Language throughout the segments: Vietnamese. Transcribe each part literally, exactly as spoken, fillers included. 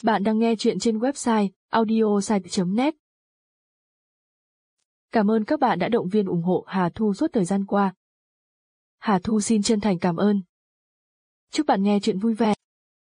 Bạn đang nghe chuyện trên website audiosite chấm net. Cảm ơn các bạn đã động viên ủng hộ Hà Thu suốt thời gian qua. Hà Thu xin chân thành cảm ơn. Chúc bạn nghe chuyện vui vẻ.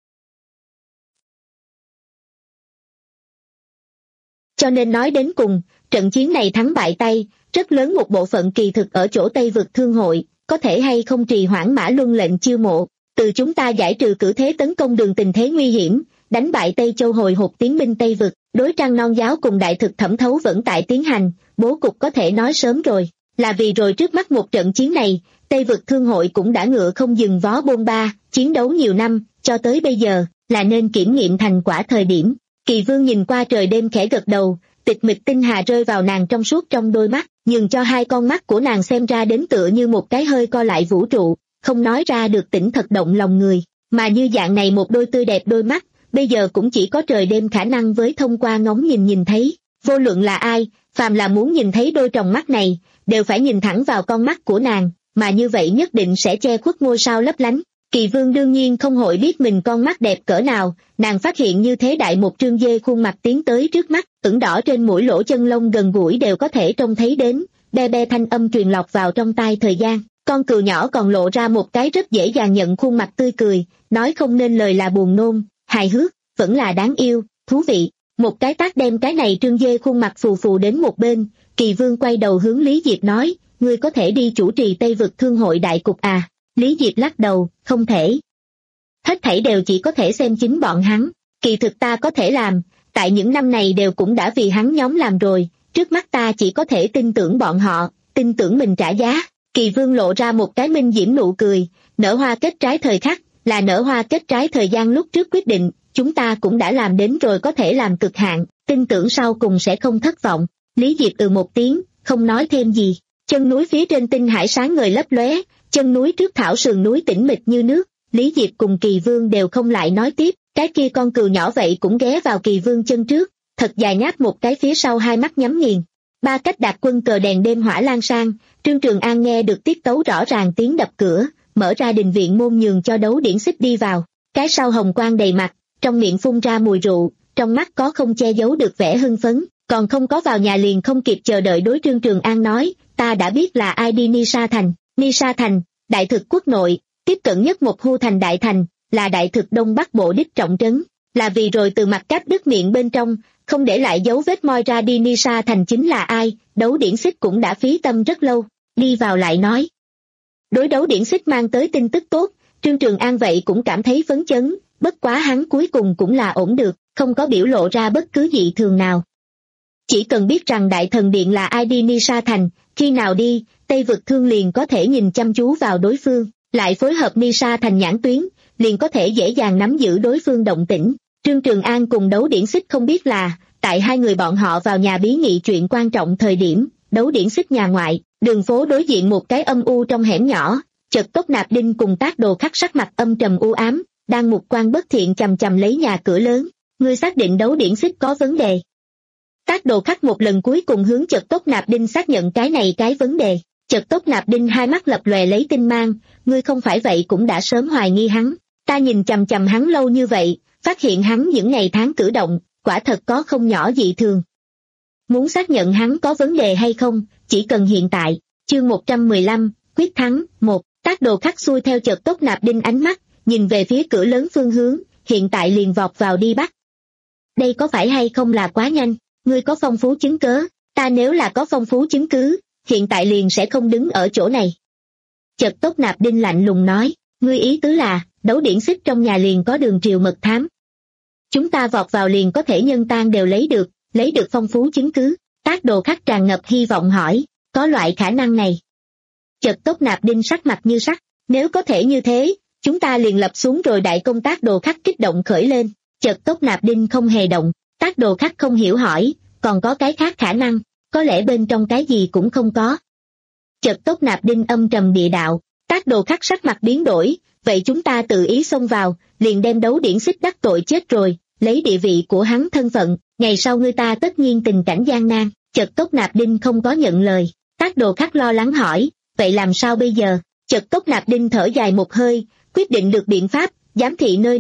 Cho nên nói đến cùng, trận chiến này thắng bại tay, rất lớn một bộ phận kỳ thực ở chỗ Tây Vực Thương hội, có thể hay không trì hoãn Mã Luân lệnh chiêu mộ, từ chúng ta giải trừ cử thế tấn công đường tình thế nguy hiểm, đánh bại Tây Châu hồi hộp tiến binh Tây Vực, đối Trăng Non giáo cùng đại thực thẩm thấu vẫn tại tiến hành, bố cục có thể nói sớm rồi, là vì rồi trước mắt một trận chiến này, Tây Vực Thương hội cũng đã ngựa không dừng vó bôn ba, chiến đấu nhiều năm, cho tới bây giờ, là nên kiểm nghiệm thành quả thời điểm. Kỳ Vương nhìn qua trời đêm khẽ gật đầu, tịch mịch tinh hà rơi vào nàng trong suốt trong đôi mắt, nhường cho hai con mắt của nàng xem ra đến tựa như một cái hơi co lại vũ trụ, không nói ra được tỉnh thật động lòng người, mà như dạng này một đôi tươi đẹp đôi mắt, bây giờ cũng chỉ có trời đêm khả năng với thông qua ngóng nhìn nhìn thấy, vô luận là ai, phàm là muốn nhìn thấy đôi tròng mắt này, đều phải nhìn thẳng vào con mắt của nàng, mà như vậy nhất định sẽ che khuất ngôi sao lấp lánh. Kỳ Vương đương nhiên không hội biết mình con mắt đẹp cỡ nào, nàng phát hiện như thế đại một trương dê khuôn mặt tiến tới trước mắt, ửng đỏ trên mũi lỗ chân lông gần gũi đều có thể trông thấy đến, be be thanh âm truyền lọt vào trong tai thời gian, con cừu nhỏ còn lộ ra một cái rất dễ dàng nhận khuôn mặt tươi cười, nói không nên lời là buồn nôn, hài hước, vẫn là đáng yêu, thú vị. Một cái tác đem cái này trương dê khuôn mặt phù phù đến một bên, Kỳ Vương quay đầu hướng Lý Diệp nói, ngươi có thể đi chủ trì Tây Vực Thương hội đại cục à? Lý Diệp lắc đầu, không thể. Hết thảy đều chỉ có thể xem chính bọn hắn, kỳ thực ta có thể làm, tại những năm này đều cũng đã vì hắn nhóm làm rồi, trước mắt ta chỉ có thể tin tưởng bọn họ, tin tưởng mình trả giá. Kỳ Vương lộ ra một cái minh diễm nụ cười, nở hoa kết trái thời khắc, là nở hoa kết trái thời gian lúc trước quyết định, chúng ta cũng đã làm đến rồi có thể làm cực hạn, tin tưởng sau cùng sẽ không thất vọng. Lý Diệp ừ một tiếng, không nói thêm gì, chân núi phía trên tinh hải sáng ngời lấp lóe, chân núi trước thảo sườn núi tĩnh mịch như nước, Lý Diệp cùng Kỳ Vương đều không lại nói tiếp, cái kia con cừu nhỏ vậy cũng ghé vào Kỳ Vương chân trước, thật dài ngáp một cái phía sau hai mắt nhắm nghiền. Ba cách đạt quân cờ đèn đêm hỏa lan sang, Trương Trường An nghe được tiết tấu rõ ràng tiếng đập cửa, mở ra đình viện môn nhường cho đấu điển xích đi vào, cái sau hồng quang đầy mặt, trong miệng phun ra mùi rượu, trong mắt có không che giấu được vẻ hưng phấn, còn không có vào nhà liền không kịp chờ đợi đối Trương Trường An nói, ta đã biết là ai đi Ni Sa Thành. Ni Sa Thành, đại thực quốc nội, tiếp cận nhất một hưu thành đại thành, là đại thực đông bắc bộ đích trọng trấn, là vì rồi từ mặt cáp đứt miệng bên trong, không để lại dấu vết moi ra đi Ni Sa Thành chính là ai, đấu điển xích cũng đã phí tâm rất lâu, đi vào lại nói. Đối đấu điển xích mang tới tin tức tốt, Trương Trường An vậy cũng cảm thấy phấn chấn, bất quá hắn cuối cùng cũng là ổn được, không có biểu lộ ra bất cứ dị thường nào. Chỉ cần biết rằng đại thần điện là ai đi Ni Sa Thành, khi nào đi, Tây Vực Thương liền có thể nhìn chăm chú vào đối phương, lại phối hợp Ni Sa Thành nhãn tuyến, liền có thể dễ dàng nắm giữ đối phương động tĩnh. Trương Trường An cùng đấu điển xích không biết là, tại hai người bọn họ vào nhà bí nghị chuyện quan trọng thời điểm, đấu điển xích nhà ngoại, đường phố đối diện một cái âm u trong hẻm nhỏ, chợt Tốc Nạp Đinh cùng Tác Đồ Khắc sắc mặt âm trầm u ám, đang mục quan bất thiện chầm chầm lấy nhà cửa lớn, ngươi xác định đấu điển xích có vấn đề. Tác Đồ Khắc một lần cuối cùng hướng chợt Tốc Nạp Đinh xác nhận cái này cái vấn đề, chợt Tốc Nạp Đinh hai mắt lập lòe lấy tinh mang, ngươi không phải vậy cũng đã sớm hoài nghi hắn, ta nhìn chầm chầm hắn lâu như vậy, phát hiện hắn những ngày tháng cử động, quả thật có không nhỏ dị thường. Muốn xác nhận hắn có vấn đề hay không, chỉ cần hiện tại, chương một trăm mười lăm, quyết thắng, một, Tác Đồ Khắc xuôi theo chợt Tốc Nạp Đinh ánh mắt, nhìn về phía cửa lớn phương hướng, hiện tại liền vọt vào đi bắt. Đây có phải hay không là quá nhanh, ngươi có phong phú chứng cớ, ta nếu là có phong phú chứng cứ, hiện tại liền sẽ không đứng ở chỗ này. Chợt Tốc Nạp Đinh lạnh lùng nói, ngươi ý tứ là, đấu điển xích trong nhà liền có đường triều mật thám. Chúng ta vọt vào liền có thể nhân tan đều lấy được, lấy được phong phú chứng cứ. Tác Đồ Khắc tràn ngập hy vọng hỏi, có loại khả năng này. Chợt Tốc Nạp Đinh sắc mặt như sắt, nếu có thể như thế, chúng ta liền lập xuống rồi đại công. Tác Đồ Khắc kích động khởi lên, chợt Tốc Nạp Đinh không hề động, Tác Đồ Khắc không hiểu hỏi, còn có cái khác khả năng, có lẽ bên trong cái gì cũng không có. Chợt Tốc Nạp Đinh âm trầm địa đạo, Tác Đồ Khắc sắc mặt biến đổi, vậy chúng ta tự ý xông vào, liền đem đấu điển xích đắc tội chết rồi, lấy địa vị của hắn thân phận, ngày sau người ta tất nhiên tình cảnh gian nan. Chợt Tốc Nạp Đinh không có nhận lời, Tác Đồ Khắc lo lắng hỏi, vậy làm sao bây giờ? Chợt Tốc Nạp Đinh thở dài một hơi, quyết định được biện pháp, giám thị nơi này,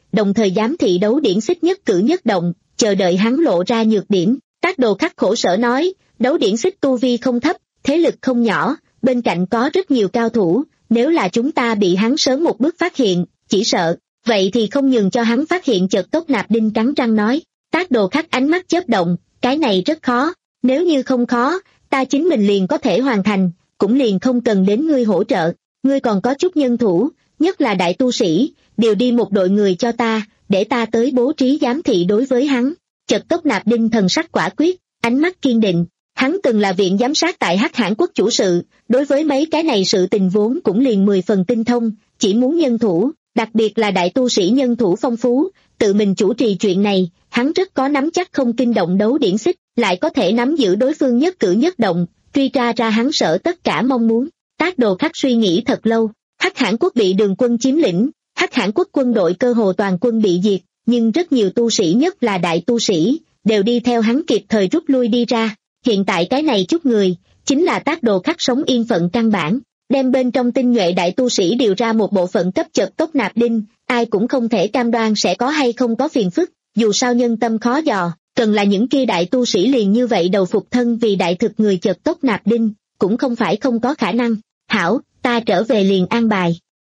đồng thời giám thị đấu điển xích nhất cử nhất động, chờ đợi hắn lộ ra nhược điểm. Tác Đồ Khắc khổ sở nói, đấu điển xích tu vi không thấp, thế lực không nhỏ, bên cạnh có rất nhiều cao thủ, nếu là chúng ta bị hắn sớm một bước phát hiện, chỉ sợ, vậy thì không nhường cho hắn phát hiện. Chợt Cốc Nạp Đinh cắn răng nói. Tác Đồ Khắc ánh mắt chớp động, cái này rất khó, nếu như không khó, ta chính mình liền có thể hoàn thành, cũng liền không cần đến ngươi hỗ trợ, ngươi còn có chút nhân thủ, nhất là đại tu sĩ, điều đi một đội người cho ta, để ta tới bố trí giám thị đối với hắn. Chợt Cốc Nạp Đinh thần sắc quả quyết, ánh mắt kiên định, hắn từng là viện giám sát tại Hắc Hãn Quốc chủ sự, đối với mấy cái này sự tình vốn cũng liền mười phần tinh thông, chỉ muốn nhân thủ, đặc biệt là đại tu sĩ nhân thủ phong phú, tự mình chủ trì chuyện này, hắn rất có nắm chắc không kinh động đấu điển xích, lại có thể nắm giữ đối phương nhất cử nhất động, truy tra ra hắn sở tất cả mong muốn. Tác Đồ Khắc suy nghĩ thật lâu, Hắc Hãn Quốc bị Đường quân chiếm lĩnh, Hắc Hãn Quốc quân đội cơ hồ toàn quân bị diệt, nhưng rất nhiều tu sĩ nhất là đại tu sĩ, đều đi theo hắn kịp thời rút lui đi ra. Hiện tại cái này chút người, chính là Tác Đồ Khắc sống yên phận căn bản, đem bên trong tinh nhuệ đại tu sĩ điều ra một bộ phận cấp. Chợt Cốc Nạp Đinh, ai cũng không thể cam đoan sẽ có hay không có phiền phức, dù sao nhân tâm khó dò, cần là những kia đại tu sĩ liền như vậy đầu phục thân vì đại thực người. Chợt Cốc Nạp Đinh, cũng không phải không có khả năng, hảo, ta trở về liền an bài.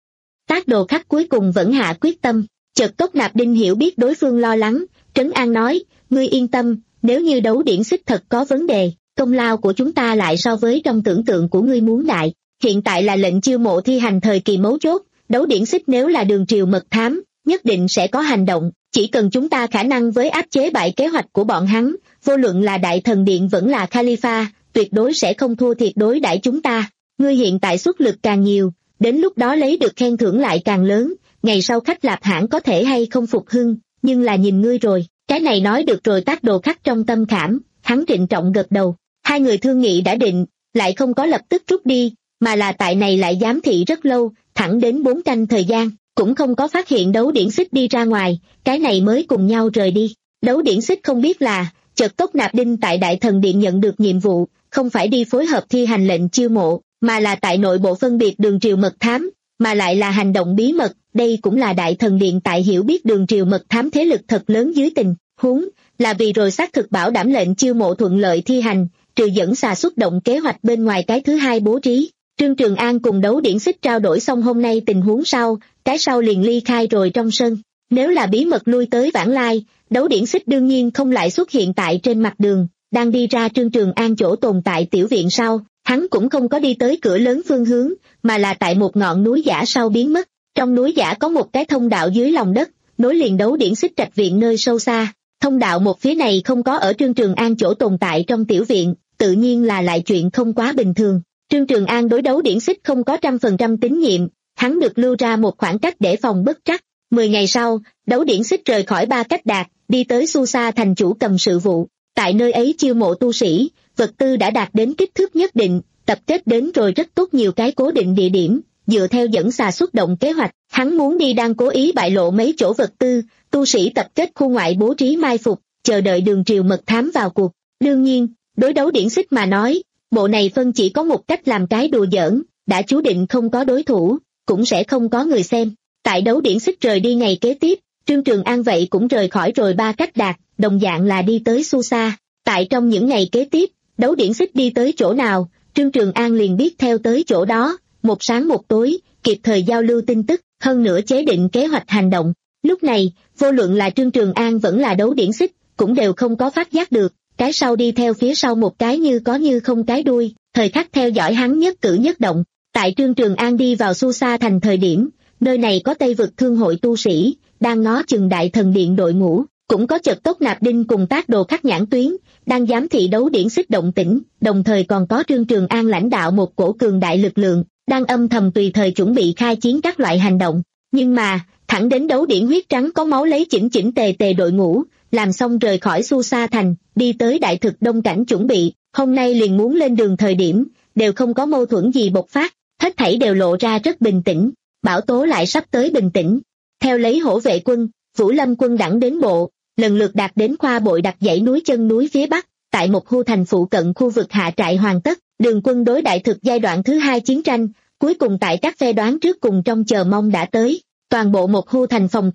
Tác Đồ Khắc cuối cùng vẫn hạ quyết tâm. Chợt Cốc Nạp Đinh hiểu biết đối phương lo lắng, trấn an nói, ngươi yên tâm, nếu như đấu điển xích thật có vấn đề, công lao của chúng ta lại so với trong tưởng tượng của ngươi muốn đại. Hiện tại là lệnh chiêu mộ thi hành thời kỳ mấu chốt, đấu điển xích nếu là đường triều mật thám, nhất định sẽ có hành động, chỉ cần chúng ta khả năng với áp chế bại kế hoạch của bọn hắn, vô luận là Đại Thần Điện vẫn là Khalifa, tuyệt đối sẽ không thua thiệt đối đãi chúng ta. Ngươi hiện tại xuất lực càng nhiều, đến lúc đó lấy được khen thưởng lại càng lớn, ngày sau khách Lạp hãng có thể hay không phục hưng, nhưng là nhìn ngươi rồi. Cái này nói được rồi. Tác Đồ Khắc trong tâm khảm, hắn trịnh trọng gật đầu. Hai người thương nghị đã định, lại không có lập tức rút đi, mà là tại này lại giám thị rất lâu, thẳng đến bốn canh thời gian, cũng không có phát hiện đấu điển xích đi ra ngoài, cái này mới cùng nhau rời đi. Đấu điển xích không biết là, chợt Cốc Nạp Đinh tại Đại Thần Điện nhận được nhiệm vụ, không phải đi phối hợp thi hành lệnh chiêu mộ, mà là tại nội bộ phân biệt đường triều mật thám, mà lại là hành động bí mật. Đây cũng là Đại Thần Điện tại hiểu biết đường triều mật thám thế lực thật lớn dưới tình huống, là vì rồi xác thực bảo đảm lệnh chiêu mộ thuận lợi thi hành, trừ dẫn xà xuất động kế hoạch bên ngoài cái thứ hai bố trí. Trương Trường An cùng đấu điển xích trao đổi xong hôm nay tình huống sau, cái sau liền ly khai rồi trong sân. Nếu là bí mật lui tới Vãng Lai, đấu điển xích đương nhiên không lại xuất hiện tại trên mặt đường, đang đi ra Trương Trường An chỗ tồn tại tiểu viện sau, hắn cũng không có đi tới cửa lớn phương hướng, mà là tại một ngọn núi giả sau biến mất. Trong núi giả có một cái thông đạo dưới lòng đất, nối liền đấu điển xích trạch viện nơi sâu xa. Thông đạo một phía này không có ở Trương Trường An chỗ tồn tại trong tiểu viện, tự nhiên là lại chuyện không quá bình thường. Trương Trường An đối đấu điển xích không có trăm phần trăm tín nhiệm, hắn được lưu ra một khoảng cách để phòng bất trắc. Mười ngày sau, đấu điển xích rời khỏi Ba Cách Đạt, đi tới Susa thành chủ cầm sự vụ. Tại nơi ấy chiêu mộ tu sĩ, vật tư đã đạt đến kích thước nhất định, tập kết đến rồi rất tốt nhiều cái cố định địa điểm. Dựa theo dẫn xà xuất động kế hoạch, hắn muốn đi đang cố ý bại lộ mấy chỗ vật tư, tu sĩ tập kết khu ngoại bố trí mai phục, chờ đợi đường triều mật thám vào cuộc. Đương nhiên, đối đấu điển xích mà nói, bộ này phân chỉ có một cách làm cái đùa giỡn, đã chú định không có đối thủ, cũng sẽ không có người xem. Tại đấu điển xích rời đi ngày kế tiếp, Trương Trường An vậy cũng rời khỏi rồi Ba Cách Đạt, đồng dạng là đi tới Susa. Tại trong những ngày kế tiếp, đấu điển xích đi tới chỗ nào, Trương Trường An liền biết theo tới chỗ đó, một sáng một tối, kịp thời giao lưu tin tức, hơn nữa chế định kế hoạch hành động. Lúc này, vô luận là Trương Trường An vẫn là đấu điển xích, cũng đều không có phát giác được, cái sau đi theo phía sau một cái như có như không cái đuôi, thời khắc theo dõi hắn nhất cử nhất động. Tại Trương Trường An đi vào Susa thành thời điểm, nơi này có Tây vực thương hội tu sĩ, đang ngó chừng Đại Thần Điện đội ngũ, cũng có Chợt Cốc Nạp Đinh cùng Tác Đồ Khắc nhãn tuyến, đang giám thị đấu điển xích động tĩnh, đồng thời còn có Trương Trường An lãnh đạo một cổ cường đại lực lượng, đang âm thầm tùy thời chuẩn bị khai chiến các loại hành động. Nhưng mà, thẳng đến đấu điển huyết trắng có máu lấy chỉnh chỉnh tề tề đội ngũ, làm xong rời khỏi Susa thành, đi tới Đại Thực Đông cảnh chuẩn bị, hôm nay liền muốn lên đường thời điểm, đều không có mâu thuẫn gì bộc phát, hết thảy đều lộ ra rất bình tĩnh. Bảo tố lại sắp tới bình tĩnh. Theo lấy hổ vệ quân, Vũ Lâm quân đẳng đến bộ, lần lượt đạt đến khoa bội đặt dãy núi chân núi phía bắc, tại một khu thành phụ cận khu vực hạ trại hoàn tất, đường quân đối Đại Thực giai đoạn thứ hai chiến tranh, cuối cùng tại các phe đoán trước cùng trong chờ mong đã tới. Toàn bộ một khu thành phòng tuyến,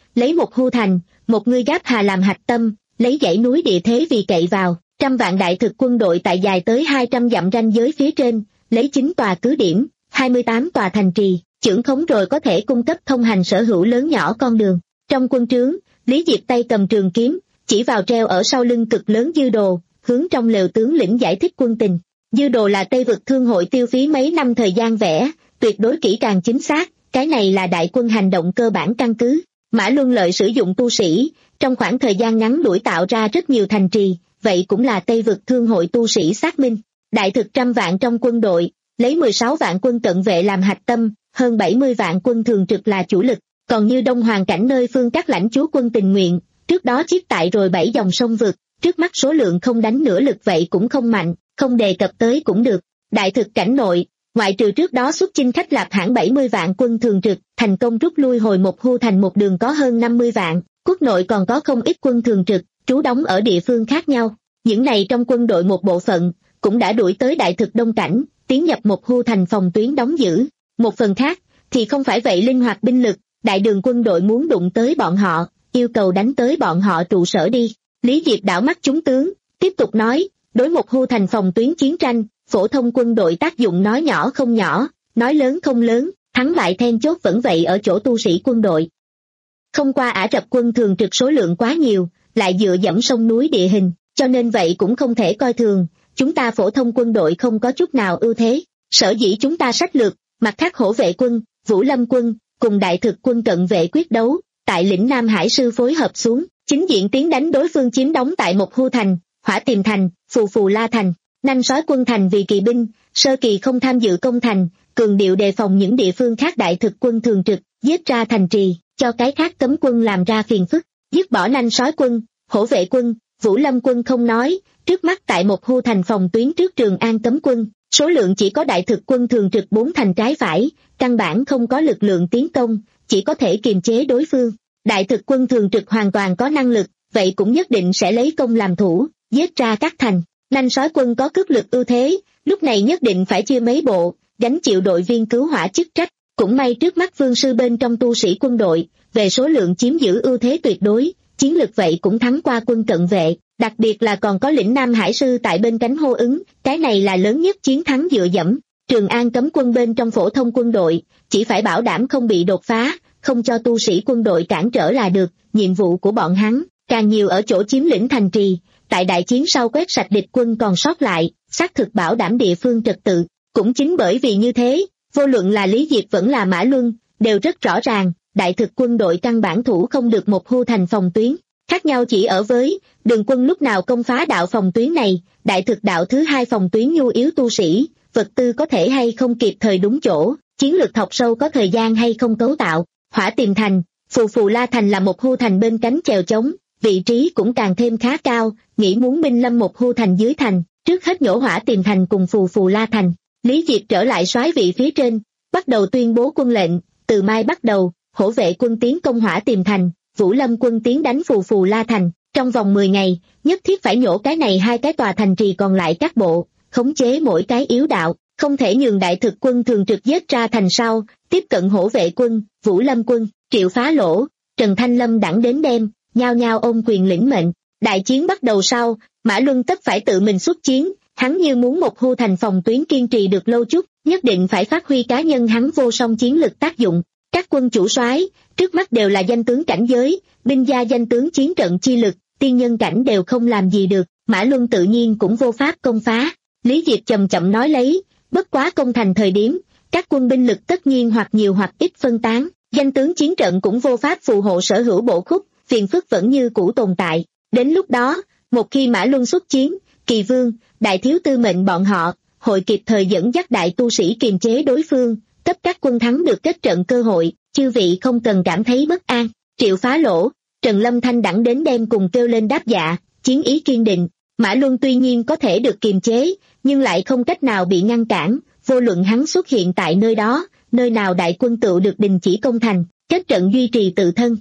lấy một hưu thành, một ngươi Gáp Hà làm hạch tâm, lấy dãy núi địa thế vì cậy vào, trăm vạn đại thực quân đội tại dài tới hai trăm dặm ranh giới phía trên, lấy chín tòa cứ điểm, hai mươi tám tòa thành trì, chưởng khống rồi có thể cung cấp thông hành sở hữu lớn nhỏ con đường. Trong quân trướng, Lý Diệp tay cầm trường kiếm, chỉ vào treo ở sau lưng cực lớn Dư Đồ, hướng trong lều tướng lĩnh giải thích quân tình. Dư Đồ là Tây Vực Thương hội tiêu phí mấy năm thời gian vẽ, tuyệt đối kỹ càng chính xác, cái này là đại quân hành động cơ bản căn cứ. Mã Luân Lợi sử dụng tu sĩ, trong khoảng thời gian ngắn đuổi tạo ra rất nhiều thành trì, vậy cũng là Tây Vực Thương hội tu sĩ xác minh. Đại thực trăm vạn trong quân đội, lấy mười sáu vạn quân cận vệ làm hạch tâm, hơn bảy mươi vạn quân thường trực là chủ lực, còn như Đông Hoàng cảnh nơi phương các lãnh chúa quân tình nguyện, trước đó chiết tại rồi bảy dòng sông vực, trước mắt số lượng không đánh nửa lực vậy cũng không mạnh, không đề cập tới cũng được. Đại thực cảnh nội, ngoại trừ trước đó xuất chinh khách Lạp hãng bảy mươi vạn quân thường trực, thành công rút lui hồi một hưu thành một đường có hơn năm mươi vạn, quốc nội còn có không ít quân thường trực, trú đóng ở địa phương khác nhau. Những này trong quân đội một bộ phận, cũng đã đuổi tới đại thực đông cảnh, tiến nhập một hưu thành phòng tuyến đóng giữ. Một phần khác, thì không phải vậy linh hoạt binh lực, đại đường quân đội muốn đụng tới bọn họ, yêu cầu đánh tới bọn họ trụ sở đi. Lý Diệp đảo mắt chúng tướng, tiếp tục nói, đối một hưu thành phòng tuyến chiến tranh, phổ thông quân đội tác dụng nói nhỏ không nhỏ, nói lớn không lớn, thắng bại then chốt vẫn vậy ở chỗ tu sĩ quân đội. Không qua Ả Rập quân thường trực số lượng quá nhiều, lại dựa dẫm sông núi địa hình, cho nên vậy cũng không thể coi thường, chúng ta phổ thông quân đội không có chút nào ưu thế. Sở dĩ chúng ta sách lược, mặt khác hổ vệ quân, Vũ Lâm quân, cùng đại thực quân cận vệ quyết đấu, tại lĩnh Nam Hải sư phối hợp xuống, chính diện tiến đánh đối phương chiếm đóng tại một hưu thành, Hỏa Tiềm thành, Phù Phù La thành, Nanh Sói quân thành vì kỳ binh, sơ kỳ không tham dự công thành, cường điệu đề phòng những địa phương khác đại thực quân thường trực, giết ra thành trì, cho cái khác cấm quân làm ra phiền phức, dứt bỏ Nanh Sói quân, hổ vệ quân, Vũ Lâm quân không nói, trước mắt tại một hưu thành phòng tuyến trước Trường An cấm quân, số lượng chỉ có đại thực quân thường trực bốn thành trái phải, căn bản không có lực lượng tiến công, chỉ có thể kiềm chế đối phương. Đại thực quân thường trực hoàn toàn có năng lực, vậy cũng nhất định sẽ lấy công làm thủ, giết ra các thành. Nanh Sói quân có cước lực ưu thế, lúc này nhất định phải chia mấy bộ, gánh chịu đội viên cứu hỏa chức trách. Cũng may trước mắt vương sư bên trong tu sĩ quân đội, về số lượng chiếm giữ ưu thế tuyệt đối, chiến lực vậy cũng thắng qua quân cận vệ, đặc biệt là còn có lĩnh Nam Hải sư tại bên cánh hô ứng, cái này là lớn nhất chiến thắng dựa dẫm. Trường An cấm quân bên trong phổ thông quân đội, chỉ phải bảo đảm không bị đột phá, không cho tu sĩ quân đội cản trở là được, nhiệm vụ của bọn hắn, càng nhiều ở chỗ chiếm lĩnh thành trì, tại đại chiến sau quét sạch địch quân còn sót lại, xác thực bảo đảm địa phương trật tự. Cũng chính bởi vì như thế, vô luận là Lý Diệp vẫn là Mã Luân, đều rất rõ ràng, đại thực quân đội căn bản thủ không được một hưu thành phòng tuyến. Khác nhau chỉ ở với, đường quân lúc nào công phá đạo phòng tuyến này, đại thực đạo thứ hai phòng tuyến nhu yếu tu sĩ, vật tư có thể hay không kịp thời đúng chỗ, chiến lược thọc sâu có thời gian hay không cấu tạo. Hỏa Tiềm thành, Phù Phù La thành là một hưu thành bên cánh chèo chống, vị trí cũng càng thêm khá cao, nghĩ muốn binh lâm một hưu thành dưới thành, trước hết nhổ Hỏa Tiềm thành cùng Phù Phù La thành. Lý Diệp trở lại soái vị phía trên, bắt đầu tuyên bố quân lệnh, từ mai bắt đầu, hổ vệ quân tiến công Hỏa Tiềm thành, Vũ Lâm quân tiến đánh Phù Phù La thành, trong vòng mười ngày, nhất thiết phải nhổ cái này hai cái tòa thành trì còn lại các bộ, khống chế mỗi cái yếu đạo, không thể nhường đại thực quân thường trực giết ra thành sau, tiếp cận hổ vệ quân, Vũ Lâm quân, Triệu Phá Lỗ, Trần Thanh Lâm đẳng đến đêm, nhao nhao ôm quyền lĩnh mệnh. Đại chiến bắt đầu sau, Mã Luân tất phải tự mình xuất chiến, hắn như muốn một hưu thành phòng tuyến kiên trì được lâu chút, nhất định phải phát huy cá nhân hắn vô song chiến lực tác dụng. Các quân chủ soái trước mắt đều là danh tướng cảnh giới, binh gia danh tướng chiến trận chi lực, tiên nhân cảnh đều không làm gì được, Mã Luân tự nhiên cũng vô pháp công phá. Lý Diệp chậm chậm nói lấy, bất quá công thành thời điểm, các quân binh lực tất nhiên hoặc nhiều hoặc ít phân tán, danh tướng chiến trận cũng vô pháp phù hộ sở hữu bộ khúc, phiền phức vẫn như cũ tồn tại. Đến lúc đó, một khi Mã Luân xuất chiến, Kỳ Vương, Đại Thiếu Tư mệnh bọn họ, hội kịp thời dẫn dắt đại tu sĩ kiềm chế đối phương, cấp các quân thắng được kết trận cơ hội, chư vị không cần cảm thấy bất an. Triệu Phá Lỗ, Trần Lâm Thanh đẳng đến đêm cùng kêu lên đáp dạ, chiến ý kiên định. Mã Luân tuy nhiên có thể được kiềm chế, nhưng lại không cách nào bị ngăn cản, vô luận hắn xuất hiện tại nơi đó, nơi nào đại quân tựu được đình chỉ công thành, kết trận duy trì tự thân.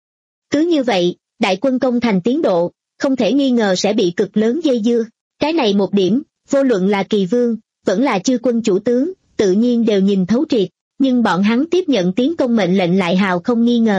Cứ như vậy, đại quân công thành tiến độ, không thể nghi ngờ sẽ bị cực lớn dây dưa. Cái này một điểm, vô luận là Kỳ Vương, vẫn là chư quân chủ tướng, tự nhiên đều nhìn thấu triệt, nhưng bọn hắn tiếp nhận tiến công mệnh lệnh lại hào không nghi ngờ.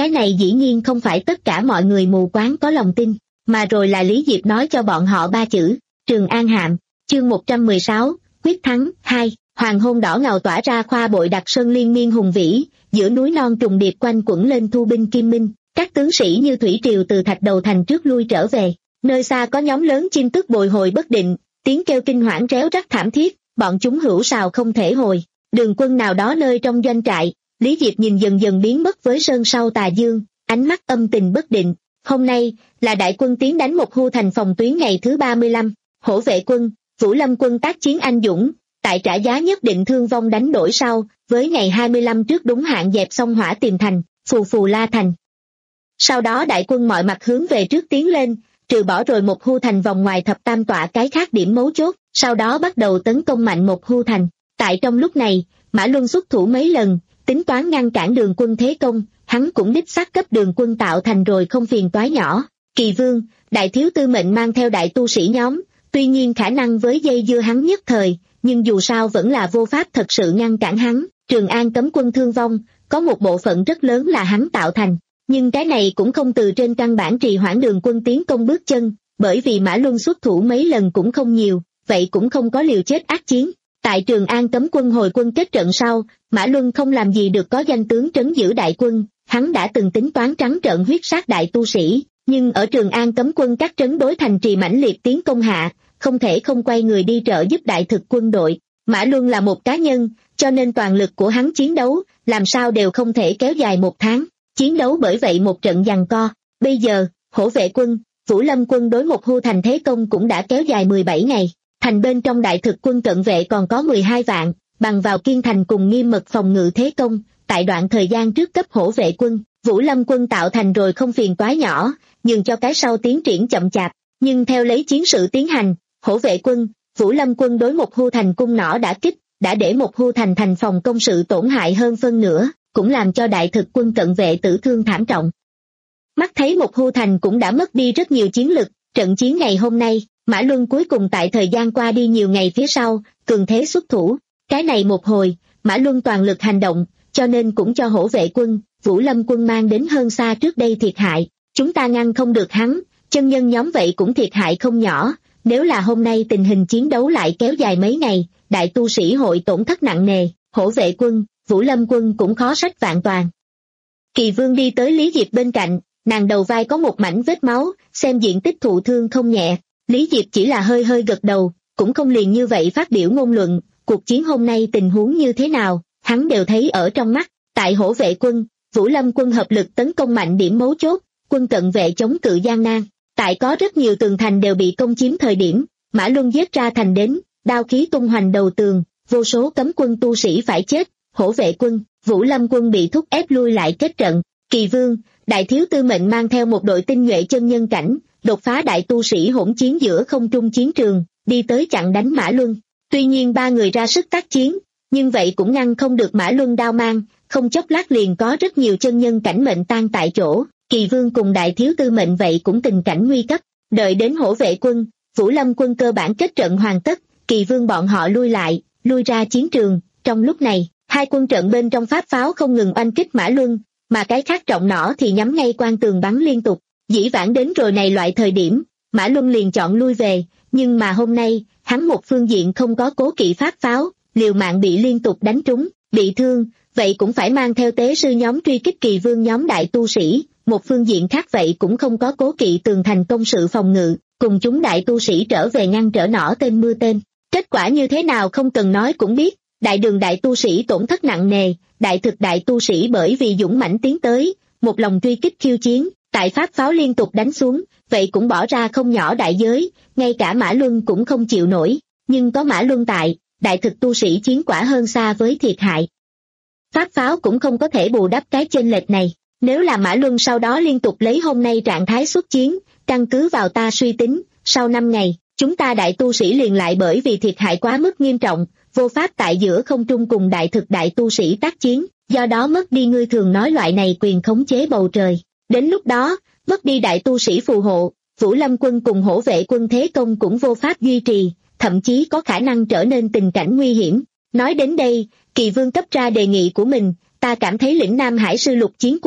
Cái này dĩ nhiên không phải tất cả mọi người mù quáng có lòng tin, mà rồi là Lý Diệp nói cho bọn họ ba chữ, Trường An Hạm, chương một trăm mười sáu, quyết thắng, hai, hoàng hôn đỏ ngầu tỏa ra khoa bội đặc sơn liên miên hùng vĩ, giữa núi non trùng điệp quanh quẩn lên thu binh kim minh, các tướng sĩ như thủy triều từ thạch đầu thành trước lui trở về, nơi xa có nhóm lớn chim tức bồi hồi bất định, tiếng kêu kinh hoảng réo rắt thảm thiết, bọn chúng hữu sào không thể hồi, đường quân nào đó nơi trong doanh trại, Lý Diệp nhìn dần dần biến mất với sơn sau tà dương, ánh mắt âm tình bất định. Hôm nay là đại quân tiến đánh một hưu thành phòng tuyến ngày thứ ba mươi lăm, hổ vệ quân, Vũ Lâm quân tác chiến anh dũng, tại trả giá nhất định thương vong đánh đổi sau, với ngày hai mươi lăm trước đúng hạn dẹp xong hỏa tìm thành, phù phù la thành. Sau đó đại quân mọi mặt hướng về trước tiến lên, trừ bỏ rồi một hưu thành vòng ngoài thập tam tọa cái khác điểm mấu chốt, sau đó bắt đầu tấn công mạnh một hưu thành. Tại trong lúc này, Mã Luân xuất thủ mấy lần, tính toán ngăn cản đường quân thế công, hắn cũng đích xác cấp đường quân tạo thành rồi không phiền toái nhỏ. Kỳ Vương, đại thiếu tư mệnh mang theo đại tu sĩ nhóm, tuy nhiên khả năng với dây dưa hắn nhất thời, nhưng dù sao vẫn là vô pháp thật sự ngăn cản hắn. Trường An cấm quân thương vong, có một bộ phận rất lớn là hắn tạo thành, nhưng cái này cũng không từ trên căn bản trì hoãn đường quân tiến công bước chân, bởi vì Mã Luân xuất thủ mấy lần cũng không nhiều, vậy cũng không có liều chết ác chiến. Tại Trường An cấm quân hồi quân kết trận sau, Mã Luân không làm gì được có danh tướng trấn giữ đại quân, hắn đã từng tính toán trắng trợn huyết sát đại tu sĩ, nhưng ở Trường An cấm quân các trấn đối thành trì mãnh liệt tiến công hạ, không thể không quay người đi trợ giúp đại thực quân đội. Mã Luân là một cá nhân, cho nên toàn lực của hắn chiến đấu, làm sao đều không thể kéo dài một tháng, chiến đấu bởi vậy một trận giằng co. Bây giờ, hổ vệ quân, Vũ Lâm quân đối một hưu thành thế công cũng đã kéo dài mười bảy ngày. Thành bên trong đại thực quân cận vệ còn có mười hai vạn, bằng vào kiên thành cùng nghiêm mật phòng ngự thế công, tại đoạn thời gian trước cấp hổ vệ quân, Vũ Lâm quân tạo thành rồi không phiền toái nhỏ, nhường cho cái sau tiến triển chậm chạp, nhưng theo lấy chiến sự tiến hành, hổ vệ quân, Vũ Lâm quân đối một hưu thành cung nỏ đã kích, đã để một hưu thành thành phòng công sự tổn hại hơn phân nửa, cũng làm cho đại thực quân cận vệ tử thương thảm trọng. Mắt thấy một hưu thành cũng đã mất đi rất nhiều chiến lực, trận chiến ngày hôm nay, Mã Luân cuối cùng tại thời gian qua đi nhiều ngày phía sau, cường thế xuất thủ, cái này một hồi, Mã Luân toàn lực hành động, cho nên cũng cho hổ vệ quân, Vũ Lâm quân mang đến hơn xa trước đây thiệt hại, chúng ta ngăn không được hắn, chân nhân nhóm vậy cũng thiệt hại không nhỏ, nếu là hôm nay tình hình chiến đấu lại kéo dài mấy ngày, đại tu sĩ hội tổn thất nặng nề, hổ vệ quân, Vũ Lâm quân cũng khó sách vạn toàn. Kỳ Vương đi tới Lý Diệp bên cạnh, nàng đầu vai có một mảnh vết máu, xem diện tích thụ thương không nhẹ. Lý Diệp chỉ là hơi hơi gật đầu, cũng không liền như vậy phát biểu ngôn luận, cuộc chiến hôm nay tình huống như thế nào, hắn đều thấy ở trong mắt. Tại hổ vệ quân, Vũ Lâm quân hợp lực tấn công mạnh điểm mấu chốt, quân cận vệ chống cự gian nan. Tại có rất nhiều tường thành đều bị công chiếm thời điểm, Mã Luân giết ra thành đến, đao khí tung hoành đầu tường, vô số cấm quân tu sĩ phải chết, hổ vệ quân, Vũ Lâm quân bị thúc ép lui lại kết trận. Kỳ Vương, đại thiếu tư mệnh mang theo một đội tinh nhuệ chân nhân cảnh, đột phá đại tu sĩ hỗn chiến giữa không trung chiến trường, đi tới chặn đánh Mã Luân. Tuy nhiên ba người ra sức tác chiến, nhưng vậy cũng ngăn không được Mã Luân đao mang, không chốc lát liền có rất nhiều chân nhân cảnh mệnh tan tại chỗ. Kỳ Vương cùng đại thiếu tư mệnh vậy cũng tình cảnh nguy cấp, đợi đến hổ vệ quân, Vũ Lâm quân cơ bản kết trận hoàn tất, Kỳ Vương bọn họ lui lại, lui ra chiến trường. Trong lúc này, hai quân trận bên trong pháp pháo không ngừng oanh kích Mã Luân, mà cái khác trọng nỏ thì nhắm ngay quan tường bắn liên tục. Dĩ vãng đến rồi này loại thời điểm, Mã Luân liền chọn lui về, nhưng mà hôm nay, hắn một phương diện không có cố kỵ pháp pháo, liều mạng bị liên tục đánh trúng, bị thương, vậy cũng phải mang theo tế sư nhóm truy kích Kỳ Vương nhóm đại tu sĩ, một phương diện khác vậy cũng không có cố kỵ tường thành công sự phòng ngự, cùng chúng đại tu sĩ trở về ngăn trở nỏ tên mưa tên. Kết quả như thế nào không cần nói cũng biết, đại đường đại tu sĩ tổn thất nặng nề, đại thực đại tu sĩ bởi vì dũng mãnh tiến tới, một lòng truy kích khiêu chiến, tại pháp pháo liên tục đánh xuống, vậy cũng bỏ ra không nhỏ đại giới, ngay cả Mã Luân cũng không chịu nổi, nhưng có Mã Luân tại, đại thực tu sĩ chiến quả hơn xa với thiệt hại. Pháp pháo cũng không có thể bù đắp cái chênh lệch này, nếu là Mã Luân sau đó liên tục lấy hôm nay trạng thái xuất chiến, căn cứ vào ta suy tính, sau năm ngày, chúng ta đại tu sĩ liền lại bởi vì thiệt hại quá mức nghiêm trọng, vô pháp tại giữa không trung cùng đại thực đại tu sĩ tác chiến, do đó mất đi ngươi thường nói loại này quyền khống chế bầu trời. Đến lúc đó, mất đi đại tu sĩ phù hộ, Vũ Lâm quân cùng hổ vệ quân thế công cũng vô pháp duy trì, thậm chí có khả năng trở nên tình cảnh nguy hiểm. Nói đến đây, Kỳ Vương cấp ra đề nghị của mình, ta cảm thấy lĩnh Nam Hải sư lục chiến quân,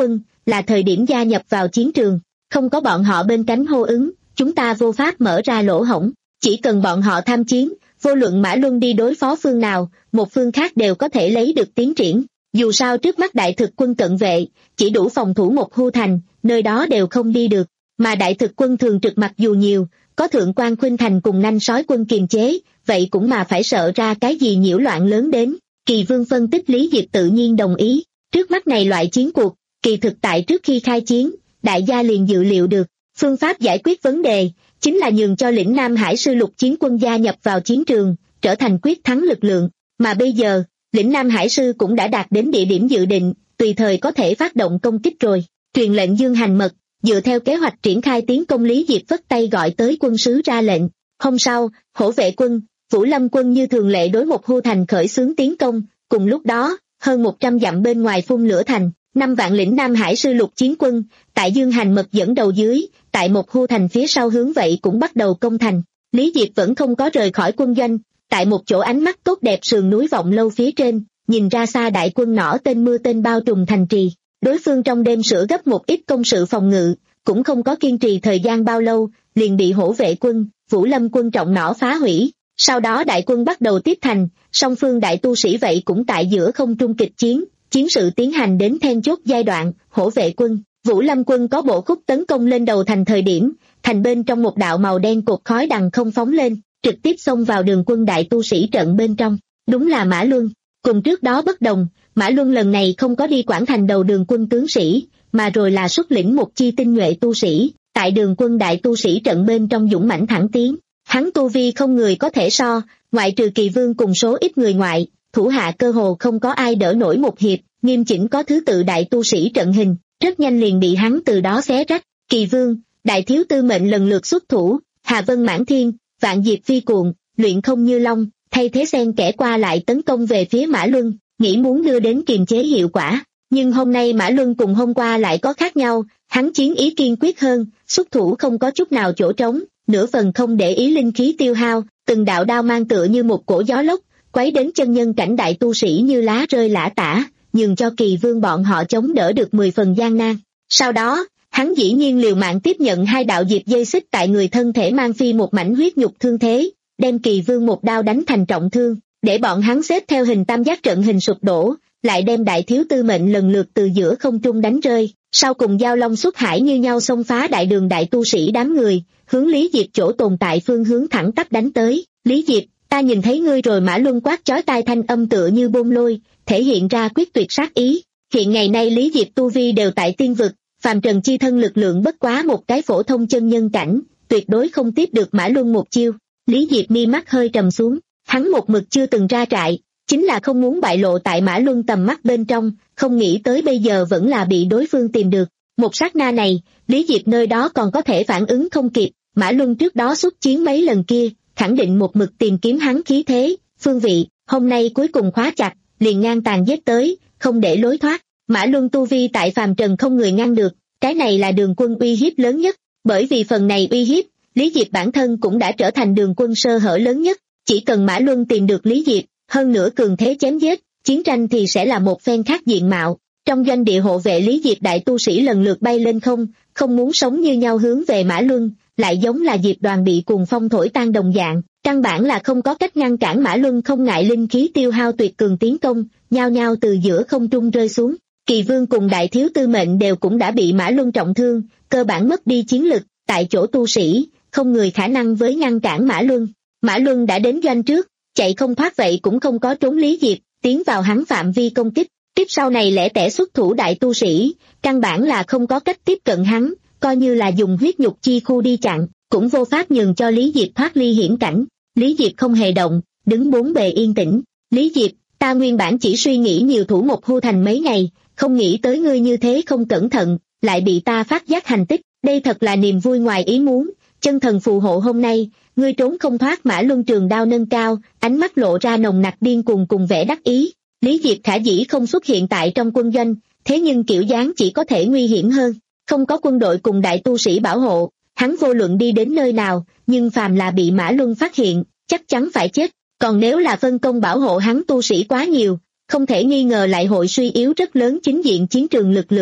là thời điểm gia nhập vào chiến trường, không có bọn họ bên cánh hô ứng, chúng ta vô pháp mở ra lỗ hổng, chỉ cần bọn họ tham chiến, vô luận Mã Luân đi đối phó phương nào, một phương khác đều có thể lấy được tiến triển. Dù sao trước mắt đại thực quân cận vệ, chỉ đủ phòng thủ một hưu thành, nơi đó đều không đi được, mà đại thực quân thường trực mặc dù nhiều, có thượng quan Khuynh Thành cùng nanh sói quân kiềm chế, vậy cũng mà phải sợ ra cái gì nhiễu loạn lớn đến. Kỳ Vương phân tích Lý Diệp tự nhiên đồng ý, trước mắt này loại chiến cuộc, kỳ thực tại trước khi khai chiến, đại gia liền dự liệu được, phương pháp giải quyết vấn đề, chính là nhường cho lĩnh Nam Hải sư lục chiến quân gia nhập vào chiến trường, trở thành quyết thắng lực lượng, mà bây giờ, lĩnh Nam Hải sư cũng đã đạt đến địa điểm dự định, tùy thời có thể phát động công kích rồi. Truyền lệnh Dương Hành Mật, dựa theo kế hoạch triển khai tiến công. Lý Diệp vất tay gọi tới quân sứ ra lệnh. Hôm sau, Hổ Vệ quân, Vũ Lâm quân như thường lệ đối một hưu thành khởi xướng tiến công, cùng lúc đó, hơn một trăm dặm bên ngoài phun lửa thành, năm vạn lĩnh Nam Hải sư lục chiến quân, tại Dương Hành Mật dẫn đầu dưới, tại một hưu thành phía sau hướng vậy cũng bắt đầu công thành. Lý Diệp vẫn không có rời khỏi quân doanh, tại một chỗ ánh mắt tốt đẹp sườn núi Vọng Lâu phía trên, nhìn ra xa đại quân nỏ tên mưa tên bao trùm thành trì. Đối phương trong đêm sửa gấp một ít công sự phòng ngự, cũng không có kiên trì thời gian bao lâu, liền bị Hổ Vệ quân, Vũ Lâm quân trọng nỏ phá hủy. Sau đó đại quân bắt đầu tiếp thành, song phương đại tu sĩ vậy cũng tại giữa không trung kịch chiến, chiến sự tiến hành đến then chốt giai đoạn. Hổ Vệ quân, Vũ Lâm quân có bộ khúc tấn công lên đầu thành thời điểm, thành bên trong một đạo màu đen cột khói đằng không phóng lên, trực tiếp xông vào đường quân đại tu sĩ trận bên trong. Đúng là Mã Luân. Cùng trước đó bất đồng, Mã Luân lần này không có đi quản thành đầu đường quân tướng sĩ, mà rồi là xuất lĩnh một chi tinh nhuệ tu sĩ, tại đường quân đại tu sĩ trận bên trong dũng mãnh thẳng tiến. Hắn tu vi không người có thể so, ngoại trừ Kỳ Vương cùng số ít người ngoại, thủ hạ cơ hồ không có ai đỡ nổi một hiệp, nghiêm chỉnh có thứ tự đại tu sĩ trận hình, rất nhanh liền bị hắn từ đó xé rách. Kỳ Vương, đại thiếu tư mệnh lần lượt xuất thủ, Hà Vân Mãn Thiên, Vạn Diệp Phi Cuồng, Luyện Không Như Long, thay thế xen kẽ qua lại tấn công về phía Mã Luân, nghĩ muốn đưa đến kiềm chế hiệu quả. Nhưng hôm nay Mã Luân cùng hôm qua lại có khác nhau, hắn chiến ý kiên quyết hơn, xuất thủ không có chút nào chỗ trống, nửa phần không để ý linh khí tiêu hao, từng đạo đao mang tựa như một cổ gió lốc, quấy đến chân nhân cảnh đại tu sĩ như lá rơi lả tả, nhường cho Kỳ Vương bọn họ chống đỡ được mười phần gian nan. Sau đó, hắn dĩ nhiên liều mạng tiếp nhận hai đạo diệp dây xích tại người thân thể mang phi một mảnh huyết nhục thương thế, đem Kỳ Vương một đao đánh thành trọng thương, để bọn hắn xếp theo hình tam giác trận hình sụp đổ, lại đem đại thiếu tư mệnh lần lượt từ giữa không trung đánh rơi, sau cùng giao long xuất hải như nhau xông phá đại đường đại tu sĩ đám người, hướng Lý Diệp chỗ tồn tại phương hướng thẳng tắp đánh tới. Lý Diệp, ta nhìn thấy ngươi rồi. Mã Luân quát chói tai, thanh âm tựa như bôn lôi, thể hiện ra quyết tuyệt sát ý. Hiện ngày nay Lý Diệp tu vi đều tại tiên vực, phàm trần chi thân lực lượng bất quá một cái phổ thông chân nhân cảnh, tuyệt đối không tiếp được Mã Luân một chiêu. Lý Diệp mi mắt hơi trầm xuống, hắn một mực chưa từng ra trại, chính là không muốn bại lộ tại Mã Luân tầm mắt bên trong, không nghĩ tới bây giờ vẫn là bị đối phương tìm được. Một sát na này, Lý Diệp nơi đó còn có thể phản ứng không kịp, Mã Luân trước đó xuất chiến mấy lần kia, khẳng định một mực tìm kiếm hắn khí thế, phương vị, hôm nay cuối cùng khóa chặt, liền ngang tàn giết tới, không để lối thoát. Mã Luân tu vi tại phàm trần không người ngăn được, cái này là đường quân uy hiếp lớn nhất, bởi vì phần này uy hiếp, Lý Diệp bản thân cũng đã trở thành đường quân sơ hở lớn nhất, chỉ cần Mã Luân tìm được Lý Diệp, hơn nữa cường thế chém giết, chiến tranh thì sẽ là một phen khác diện mạo. Trong doanh địa hộ vệ Lý Diệp đại tu sĩ lần lượt bay lên không, không muốn sống như nhau hướng về Mã Luân, lại giống là Diệp đoàn bị cuồng phong thổi tan đồng dạng, căn bản là không có cách ngăn cản. Mã Luân không ngại linh khí tiêu hao tuyệt cường tiến công, nhao nhao từ giữa không trung rơi xuống. Kỳ Vương cùng đại thiếu tư mệnh đều cũng đã bị Mã Luân trọng thương, cơ bản mất đi chiến lực, tại chỗ tu sĩ, không người khả năng với ngăn cản Mã Luân. Mã Luân đã đến doanh trước, chạy không thoát vậy cũng không có trốn Lý Diệp, tiến vào hắn phạm vi công kích. Tiếp sau này lẻ tẻ xuất thủ đại tu sĩ, căn bản là không có cách tiếp cận hắn, coi như là dùng huyết nhục chi khu đi chặn, cũng vô pháp nhường cho Lý Diệp thoát ly hiểm cảnh. Lý Diệp không hề động, đứng bốn bề yên tĩnh. Lý Diệp, ta nguyên bản chỉ suy nghĩ nhiều thủ một hưu thành mấy ngày, không nghĩ tới ngươi như thế không cẩn thận, lại bị ta phát giác hành tích, đây thật là niềm vui ngoài ý muốn, chân thần phù hộ hôm nay, ngươi trốn không thoát. Mã Luân trường đao nâng cao, ánh mắt lộ ra nồng nặc điên cuồng cùng vẻ đắc ý. Lý Diệp khả dĩ không xuất hiện tại trong quân doanh, thế nhưng kiểu dáng chỉ có thể nguy hiểm hơn, không có quân đội cùng đại tu sĩ bảo hộ, hắn vô luận đi đến nơi nào, nhưng phàm là bị Mã Luân phát hiện, chắc chắn phải chết, còn nếu là phân công bảo hộ hắn tu sĩ quá nhiều, không thể nghi ngờ lại hội suy yếu rất lớn chính diện chiến trường lực lượng.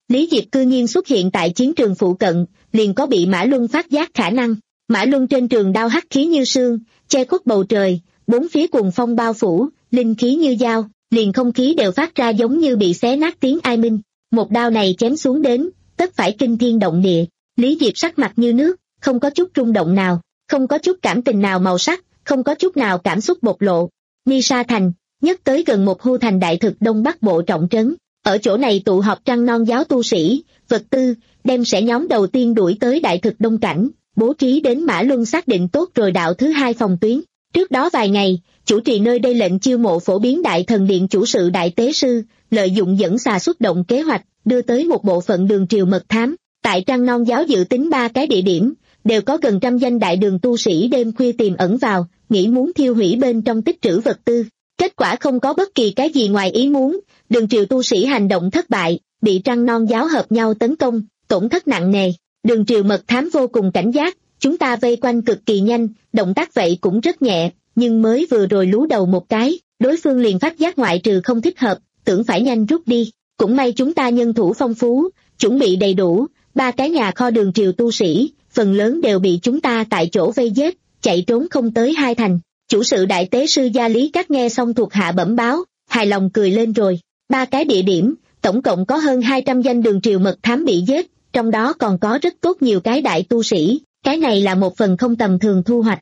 Lý Diệp cư nhiên xuất hiện tại chiến trường phụ cận, liền có bị Mã Luân phát giác khả năng. Mã Luân trên trường đao hắc khí như sương, che khuất bầu trời, bốn phía cuồng phong bao phủ, linh khí như dao, liền không khí đều phát ra giống như bị xé nát tiếng ai minh. Một đao này chém xuống đến, tất phải kinh thiên động địa. Lý Diệp sắc mặt như nước, không có chút rung động nào, không có chút cảm tình nào màu sắc, không có chút nào cảm xúc bộc lộ. Ni Sa Thành, nhất tới gần một hưu thành đại thực Đông Bắc Bộ trọng trấn, ở chỗ này tụ họp trăng non giáo tu sĩ, vật tư, đem sẽ nhóm đầu tiên đuổi tới đại thực Đông Cảnh, bố trí đến Mã Luân xác định tốt rồi đạo thứ hai phòng tuyến. Trước đó vài ngày, chủ trì nơi đây lệnh chiêu mộ phổ biến đại thần điện chủ sự đại tế sư, lợi dụng dẫn xà xuất động kế hoạch, đưa tới một bộ phận đường triều mật thám, tại trăng non giáo dự tính ba cái địa điểm, đều có gần trăm danh đại đường tu sĩ đêm khuya tìm ẩn vào, nghĩ muốn thiêu hủy bên trong tích trữ vật tư. Kết quả không có bất kỳ cái gì ngoài ý muốn, đường triều tu sĩ hành động thất bại, bị trăng non giáo hợp nhau tấn công, tổn thất nặng nề. Đường triều mật thám vô cùng cảnh giác, chúng ta vây quanh cực kỳ nhanh, động tác vậy cũng rất nhẹ, nhưng mới vừa rồi lú đầu một cái, đối phương liền phát giác ngoại trừ không thích hợp, tưởng phải nhanh rút đi. Cũng may chúng ta nhân thủ phong phú, chuẩn bị đầy đủ, ba cái nhà kho đường triều tu sĩ, phần lớn đều bị chúng ta tại chỗ vây giết, chạy trốn không tới hai thành. Chủ sự đại tế sư Gia Lý Các nghe xong thuộc hạ bẩm báo, hài lòng cười lên rồi. Ba cái địa điểm, tổng cộng có hơn hai trăm danh đường triều mật thám bị giết, trong đó còn có rất tốt nhiều cái đại tu sĩ, cái này là một phần không tầm thường thu hoạch.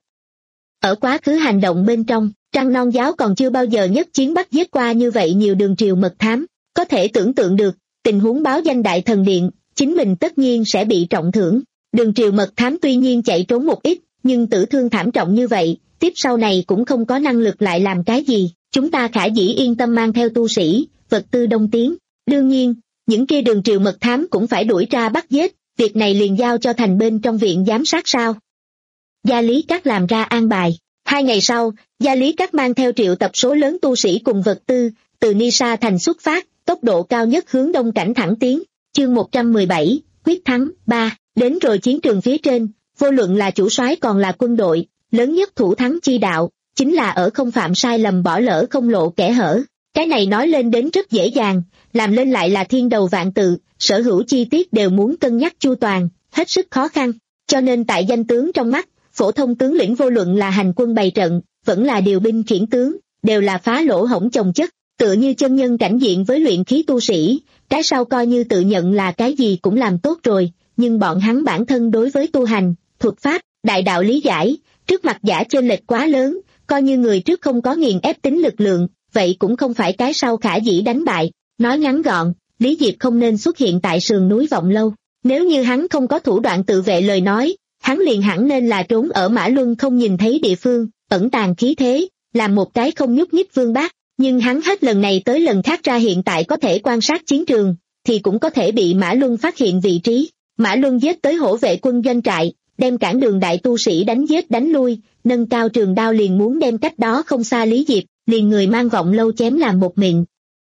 Ở quá khứ hành động bên trong, trăng non giáo còn chưa bao giờ nhất chiến bắt giết qua như vậy nhiều đường triều mật thám, có thể tưởng tượng được, tình huống báo danh đại thần điện, chính mình tất nhiên sẽ bị trọng thưởng. Đường triều mật thám tuy nhiên chạy trốn một ít, nhưng tử thương thảm trọng như vậy, tiếp sau này cũng không có năng lực lại làm cái gì, chúng ta khả dĩ yên tâm mang theo tu sĩ, vật tư đông tiến. Đương nhiên, những kia đường triều mật thám cũng phải đuổi ra bắt giết, việc này liền giao cho thành bên trong viện giám sát sao. Gia Lý Các làm ra an bài. Hai ngày sau, Gia Lý Các mang theo triệu tập số lớn tu sĩ cùng vật tư, từ Ni Sa Thành xuất phát, tốc độ cao nhất hướng đông cảnh thẳng tiến. Chương một trăm mười bảy, quyết thắng, ba. Đến rồi chiến trường phía trên, vô luận là chủ soái còn là quân đội, lớn nhất thủ thắng chi đạo, chính là ở không phạm sai lầm bỏ lỡ không lộ kẽ hở. Cái này nói lên đến rất dễ dàng, làm lên lại là thiên đầu vạn tự, sở hữu chi tiết đều muốn cân nhắc chu toàn, hết sức khó khăn. Cho nên tại danh tướng trong mắt, phổ thông tướng lĩnh vô luận là hành quân bày trận, vẫn là điều binh khiển tướng, đều là phá lỗ hổng chồng chất, tựa như chân nhân cảnh diện với luyện khí tu sĩ, cái sau coi như tự nhận là cái gì cũng làm tốt rồi, nhưng bọn hắn bản thân đối với tu hành, thuật pháp, đại đạo lý giải, trước mặt giả chênh lệch quá lớn, coi như người trước không có nghiền ép tính lực lượng, vậy cũng không phải cái sau khả dĩ đánh bại. Nói ngắn gọn, Lý Diệp không nên xuất hiện tại sườn núi Vọng Lâu, nếu như hắn không có thủ đoạn tự vệ lời nói, hắn liền hẳn nên là trốn ở Mã Luân không nhìn thấy địa phương, ẩn tàng khí thế, làm một cái không nhúc nhích vương bác, nhưng hắn hết lần này tới lần khác ra hiện tại có thể quan sát chiến trường, thì cũng có thể bị Mã Luân phát hiện vị trí. Mã Luân giết tới hổ vệ quân doanh trại, đem cản đường đại tu sĩ đánh giết đánh lui, nâng cao trường đao liền muốn đem cách đó không xa Lý Diệp, liền người mang Vọng Lâu chém làm một miệng.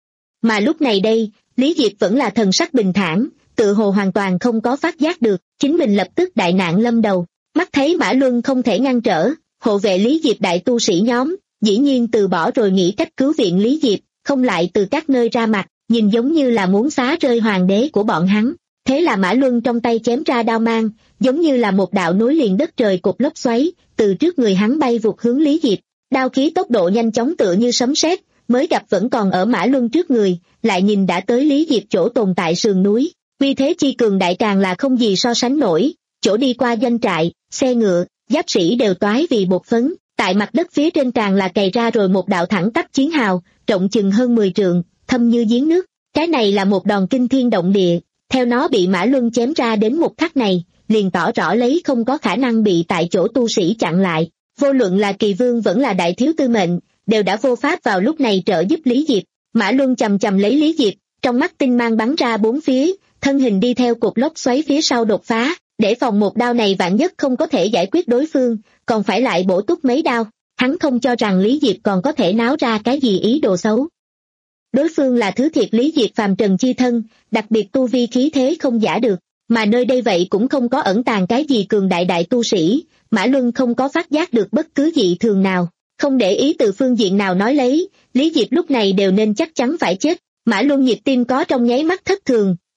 Mà lúc này đây, Lý Diệp vẫn là thần sắc bình thản, tự hồ hoàn toàn không có phát giác được, chính mình lập tức đại nạn lâm đầu. Mắt thấy Mã Luân không thể ngăn trở, hộ vệ Lý Diệp đại tu sĩ nhóm, dĩ nhiên từ bỏ rồi nghĩ cách cứu viện Lý Diệp, không lại từ các nơi ra mặt, nhìn giống như là muốn xá rơi hoàng đế của bọn hắn. Thế là Mã Luân trong tay chém ra đao mang, giống như là một đạo nối liền đất trời cột lốc xoáy, từ trước người hắn bay vụt hướng Lý Diệp. Đao khí tốc độ nhanh chóng tựa như sấm sét, mới gặp vẫn còn ở Mã Luân trước người, lại nhìn đã tới Lý Diệp chỗ tồn tại sườn núi. Uy thế chi cường đại càng là không gì so sánh nổi, chỗ đi qua doanh trại, xe ngựa, giáp sĩ đều toái vì bột phấn, tại mặt đất phía trên càng là cày ra rồi một đạo thẳng tắp chiến hào, rộng chừng hơn mười trượng, thâm như giếng nước. Cái này là một đòn kinh thiên động địa, theo nó bị Mã Luân chém ra đến một khắc này, liền tỏ rõ lấy không có khả năng bị tại chỗ tu sĩ chặn lại. Vô luận là Kỳ Vương vẫn là đại thiếu tư mệnh, đều đã vô pháp vào lúc này trợ giúp Lý Diệp. Mã Luân chầm chầm lấy Lý Diệp, trong mắt tinh mang bắn ra bốn phía, thân hình đi theo cột lốc xoáy phía sau đột phá, để phòng một đao này vạn nhất không có thể giải quyết đối phương, còn phải lại bổ túc mấy đao. Hắn không cho rằng Lý Diệp còn có thể náo ra cái gì ý đồ xấu. Đối phương là thứ thiệt Lý Diệp phàm trần chi thân, đặc biệt tu vi khí thế không giả được, mà nơi đây vậy cũng không có ẩn tàng cái gì cường đại đại tu sĩ, Mã Luân không có phát giác được bất cứ dị thường nào, không để ý từ phương diện nào nói lấy, Lý Diệp lúc này đều nên chắc chắn phải chết. Mã Luân nhịp tim có trong nháy mắt thất thường,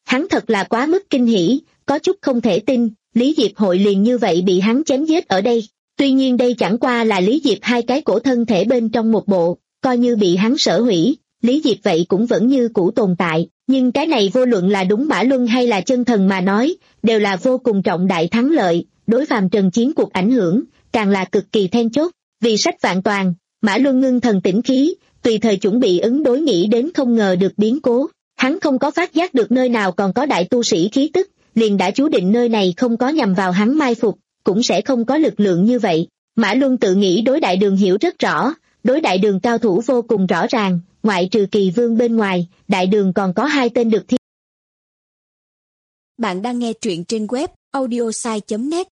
Hắn thật là quá mức kinh hỉ, có chút không thể tin, Lý Diệp hội liền như vậy bị hắn chém giết ở đây. Tuy nhiên đây chẳng qua là Lý Diệp hai cái cổ thân thể bên trong một bộ, coi như bị hắn sở hủy, Lý Diệp vậy cũng vẫn như cũ tồn tại, nhưng cái này vô luận là đúng Mã Luân hay là chân thần mà nói, đều là vô cùng trọng đại thắng lợi, đối phàm trần chiến cuộc ảnh hưởng, càng là cực kỳ then chốt. Vì sách vạn toàn, Mã Luân ngưng thần tĩnh khí, tùy thời chuẩn bị ứng đối nghĩ đến không ngờ được biến cố. Hắn không có phát giác được nơi nào còn có đại tu sĩ khí tức, liền đã chú định nơi này không có nhằm vào hắn mai phục, cũng sẽ không có lực lượng như vậy. Mã Luân tự nghĩ đối đại đường hiểu rất rõ, đối đại đường cao thủ vô cùng rõ ràng, ngoại trừ Kỳ Vương bên ngoài, đại đường còn có hai tên được thiên. Bạn đang nghe truyện trên web audiosai chấm net.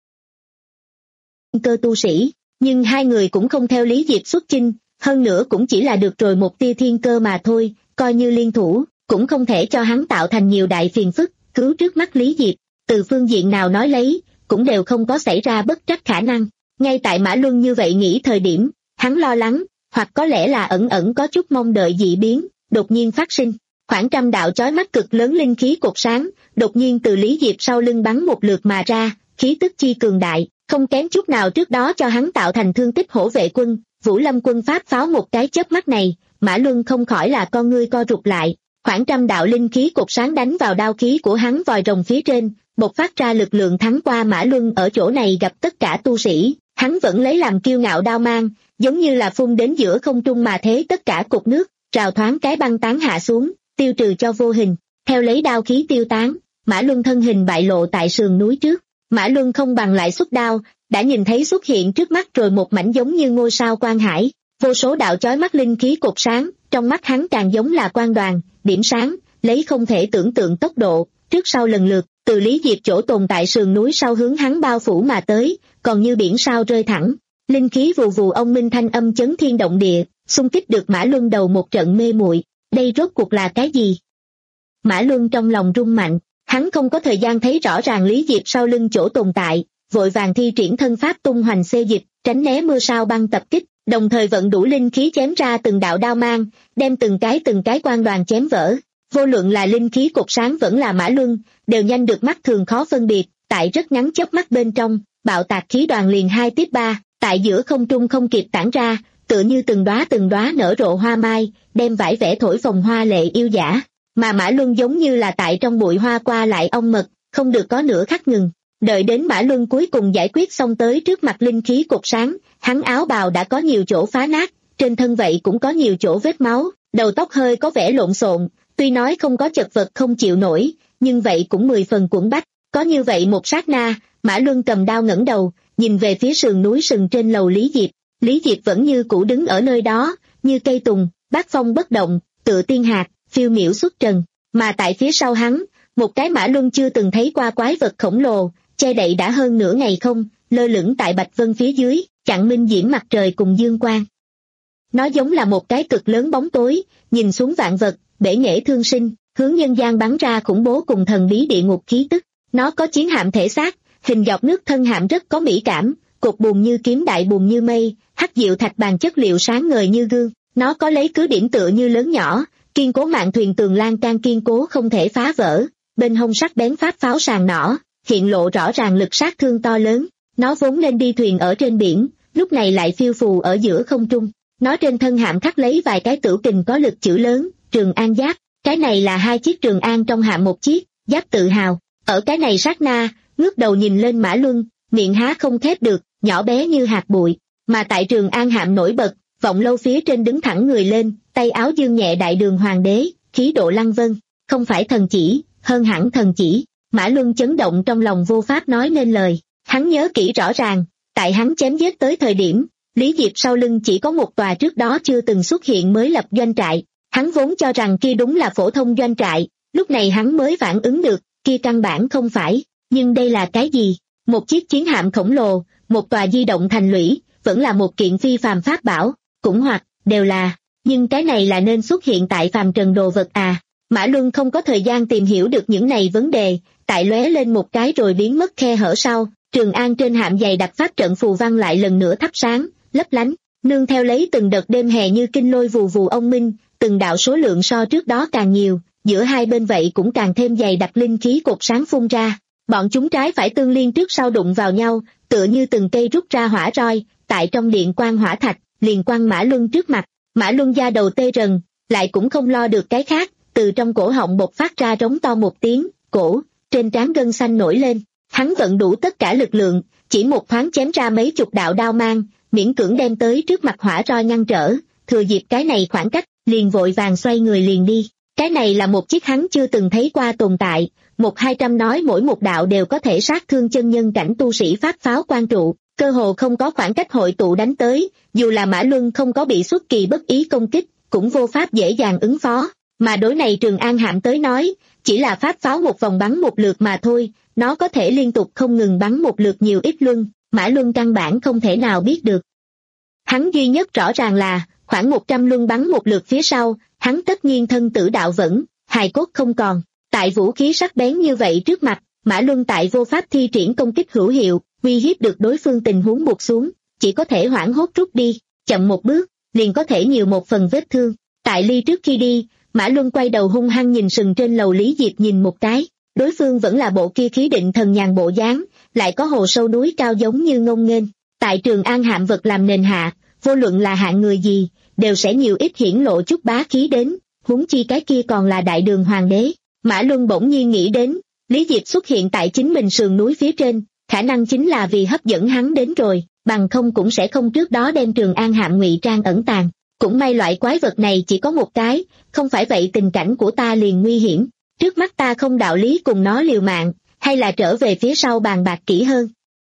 Cơ tu sĩ, nhưng hai người cũng không theo Lý Diệp xuất chinh, hơn nữa cũng chỉ là được rồi một tia thiên cơ mà thôi, coi như liên thủ, cũng không thể cho hắn tạo thành nhiều đại phiền phức, cứu trước mắt Lý Diệp, từ phương diện nào nói lấy, cũng đều không có xảy ra bất trắc khả năng. Ngay tại Mã Luân như vậy nghĩ thời điểm, hắn lo lắng, hoặc có lẽ là ẩn ẩn có chút mong đợi dị biến, đột nhiên phát sinh. Khoảng trăm đạo chói mắt cực lớn linh khí cột sáng, đột nhiên từ Lý Diệp sau lưng bắn một lượt mà ra, khí tức chi cường đại, không kém chút nào trước đó cho hắn tạo thành thương tích hổ vệ quân, Vũ Lâm quân pháp pháo một cái chớp mắt này, Mã Luân không khỏi là con ngươi co rụt lại. Khoảng trăm đạo linh khí cột sáng đánh vào đao khí của hắn vòi rồng phía trên, bộc phát ra lực lượng thắng qua Mã Luân ở chỗ này gặp tất cả tu sĩ, hắn vẫn lấy làm kiêu ngạo đao mang, giống như là phun đến giữa không trung mà thế tất cả cục nước, rào thoáng cái băng tán hạ xuống, tiêu trừ cho vô hình. Theo lấy đao khí tiêu tán, Mã Luân thân hình bại lộ tại sườn núi trước. Mã Luân không bằng lại xuất đao, đã nhìn thấy xuất hiện trước mắt rồi một mảnh giống như ngôi sao quang hải, vô số đạo chói mắt linh khí cột sáng, trong mắt hắn càng giống là quang đoàn, điểm sáng, lấy không thể tưởng tượng tốc độ, trước sau lần lượt, từ Lý Diệp chỗ tồn tại sườn núi sau hướng hắn bao phủ mà tới, còn như biển sao rơi thẳng. Linh khí vù vù ông minh thanh âm chấn thiên động địa, xung kích được Mã Luân đầu một trận mê muội. Đây rốt cuộc là cái gì? Mã Luân trong lòng rung mạnh, hắn không có thời gian thấy rõ ràng Lý Diệp sau lưng chỗ tồn tại, vội vàng thi triển thân pháp tung hoành xê dịch, tránh né mưa sao băng tập kích, đồng thời vận đủ linh khí chém ra từng đạo đao mang, đem từng cái từng cái quang đoàn chém vỡ. Vô luận là linh khí cột sáng vẫn là Mã Luân, đều nhanh được mắt thường khó phân biệt, tại rất ngắn chớp mắt bên trong, bạo tạc khí đoàn liền hai tiếp ba, tại giữa không trung không kịp tản ra, tựa như từng đóa từng đóa nở rộ hoa mai, đem vải vẽ thổi phồng hoa lệ yêu dã, mà Mã Luân giống như là tại trong bụi hoa qua lại ong mật, không được có nửa khắc ngừng. Đợi đến Mã Luân cuối cùng giải quyết xong tới trước mặt linh khí cột sáng, hắn áo bào đã có nhiều chỗ phá nát, trên thân vậy cũng có nhiều chỗ vết máu, đầu tóc hơi có vẻ lộn xộn, tuy nói không có chật vật không chịu nổi, nhưng vậy cũng mười phần cuộn bách. Có như vậy một sát na, Mã Luân cầm đao ngẩng đầu, nhìn về phía sườn núi sừng trên lầu Lý Diệp. Lý Diệp vẫn như cũ đứng ở nơi đó, như cây tùng, bát phong bất động, tựa tiên hạt, phiêu miểu xuất trần, mà tại phía sau hắn, một cái Mã Luân chưa từng thấy qua quái vật khổng lồ, che đậy đã hơn nửa ngày không, lơ lửng tại Bạch Vân phía dưới, chặn minh diễm mặt trời cùng dương quang. Nó giống là một cái cực lớn bóng tối, nhìn xuống vạn vật, bể nghệ thương sinh, hướng nhân gian bắn ra khủng bố cùng thần bí địa ngục khí tức. Nó có chiến hạm thể xác, hình dọc nước thân hạm rất có mỹ cảm, cột buồm như kiếm đại buồm như mây, hắc diệu thạch bàn chất liệu sáng ngời như gương. Nó có lấy cứ điểm tựa như lớn nhỏ, kiên cố mạn thuyền tường lan can kiên cố không thể phá vỡ, bên hông sắc bén pháp pháo sàng nỏ, hiện lộ rõ ràng lực sát thương to lớn. Nó vốn nên đi thuyền ở trên biển, lúc này lại phiêu phù ở giữa không trung. Nó trên thân hạm khắc lấy vài cái tửu kình có lực chữ lớn, Trường An giáp, cái này là hai chiếc Trường An trong hạm một chiếc, giáp tự hào. Ở cái này sát na, ngước đầu nhìn lên Mã Luân, miệng há không khép được, nhỏ bé như hạt bụi, mà tại Trường An hạm nổi bật, vọng lâu phía trên đứng thẳng người lên, tay áo dương nhẹ đại đường hoàng đế, khí độ lăng vân, không phải thần chỉ, hơn hẳn thần chỉ. Mã Luân chấn động trong lòng vô pháp nói nên lời, hắn nhớ kỹ rõ ràng, tại hắn chém giết tới thời điểm, Lý Diệp sau lưng chỉ có một tòa trước đó chưa từng xuất hiện mới lập doanh trại, hắn vốn cho rằng kia đúng là phổ thông doanh trại, lúc này hắn mới phản ứng được, kia căn bản không phải, nhưng đây là cái gì? Một chiếc chiến hạm khổng lồ, một tòa di động thành lũy, vẫn là một kiện phi phàm pháp bảo, cũng hoặc, đều là, nhưng cái này là nên xuất hiện tại phàm trần đồ vật à? Mã Luân không có thời gian tìm hiểu được những này vấn đề, tại lóe lên một cái rồi biến mất khe hở sau, Trường An trên hạm dày đặc pháp trận phù văn lại lần nữa thắp sáng, lấp lánh, nương theo lấy từng đợt đêm hè như kinh lôi vù vù ông minh, từng đạo số lượng so trước đó càng nhiều, giữa hai bên vậy cũng càng thêm dày đặc linh khí cột sáng phun ra. Bọn chúng trái phải tương liên trước sau đụng vào nhau, tựa như từng cây rút ra hỏa roi, tại trong điện quang hỏa thạch, liền quăng Mã Luân trước mặt. Mã Luân da đầu tê rần, lại cũng không lo được cái khác, từ trong cổ họng bộc phát ra rống to một tiếng, cổ, trên trán gân xanh nổi lên. Hắn vận đủ tất cả lực lượng, chỉ một thoáng chém ra mấy chục đạo đao mang, miễn cưỡng đem tới trước mặt hỏa roi ngăn trở, thừa dịp cái này khoảng cách, liền vội vàng xoay người liền đi. Cái này là một chiếc hắn chưa từng thấy qua tồn tại, một hai trăm nói mỗi một đạo đều có thể sát thương chân nhân cảnh tu sĩ pháp pháo quan trụ, cơ hồ không có khoảng cách hội tụ đánh tới, dù là Mã Luân không có bị xuất kỳ bất ý công kích, cũng vô pháp dễ dàng ứng phó, mà đối này Trường An Hạm tới nói, chỉ là pháp pháo một vòng bắn một lượt mà thôi, nó có thể liên tục không ngừng bắn một lượt nhiều ít luân, Mã Luân căn bản không thể nào biết được. Hắn duy nhất rõ ràng là, khoảng một trăm luân bắn một lượt phía sau, hắn tất nhiên thân tử đạo vững, hài cốt không còn. Tại vũ khí sắc bén như vậy trước mặt, Mã Luân tại vô pháp thi triển công kích hữu hiệu, uy hiếp được đối phương tình huống buộc xuống, chỉ có thể hoảng hốt rút đi, chậm một bước, liền có thể nhiều một phần vết thương. Tại ly trước khi đi, Mã Luân quay đầu hung hăng nhìn sừng trên lầu Lý Diệp nhìn một cái, đối phương vẫn là bộ kia khí định thần nhàn bộ dáng, lại có hồ sâu núi cao giống như ngông nghênh. Tại Trường An Hạm vật làm nền hạ, vô luận là hạng người gì, đều sẽ nhiều ít hiển lộ chút bá khí đến, huống chi cái kia còn là đại đường hoàng đế. Mã Luân bỗng nhiên nghĩ đến, Lý Diệp xuất hiện tại chính mình sườn núi phía trên, khả năng chính là vì hấp dẫn hắn đến rồi, bằng không cũng sẽ không trước đó đem Trường An Hạm ngụy trang ẩn tàng. Cũng may loại quái vật này chỉ có một cái, không phải vậy tình cảnh của ta liền nguy hiểm. Trước mắt ta không đạo lý cùng nó liều mạng, hay là trở về phía sau bàn bạc kỹ hơn.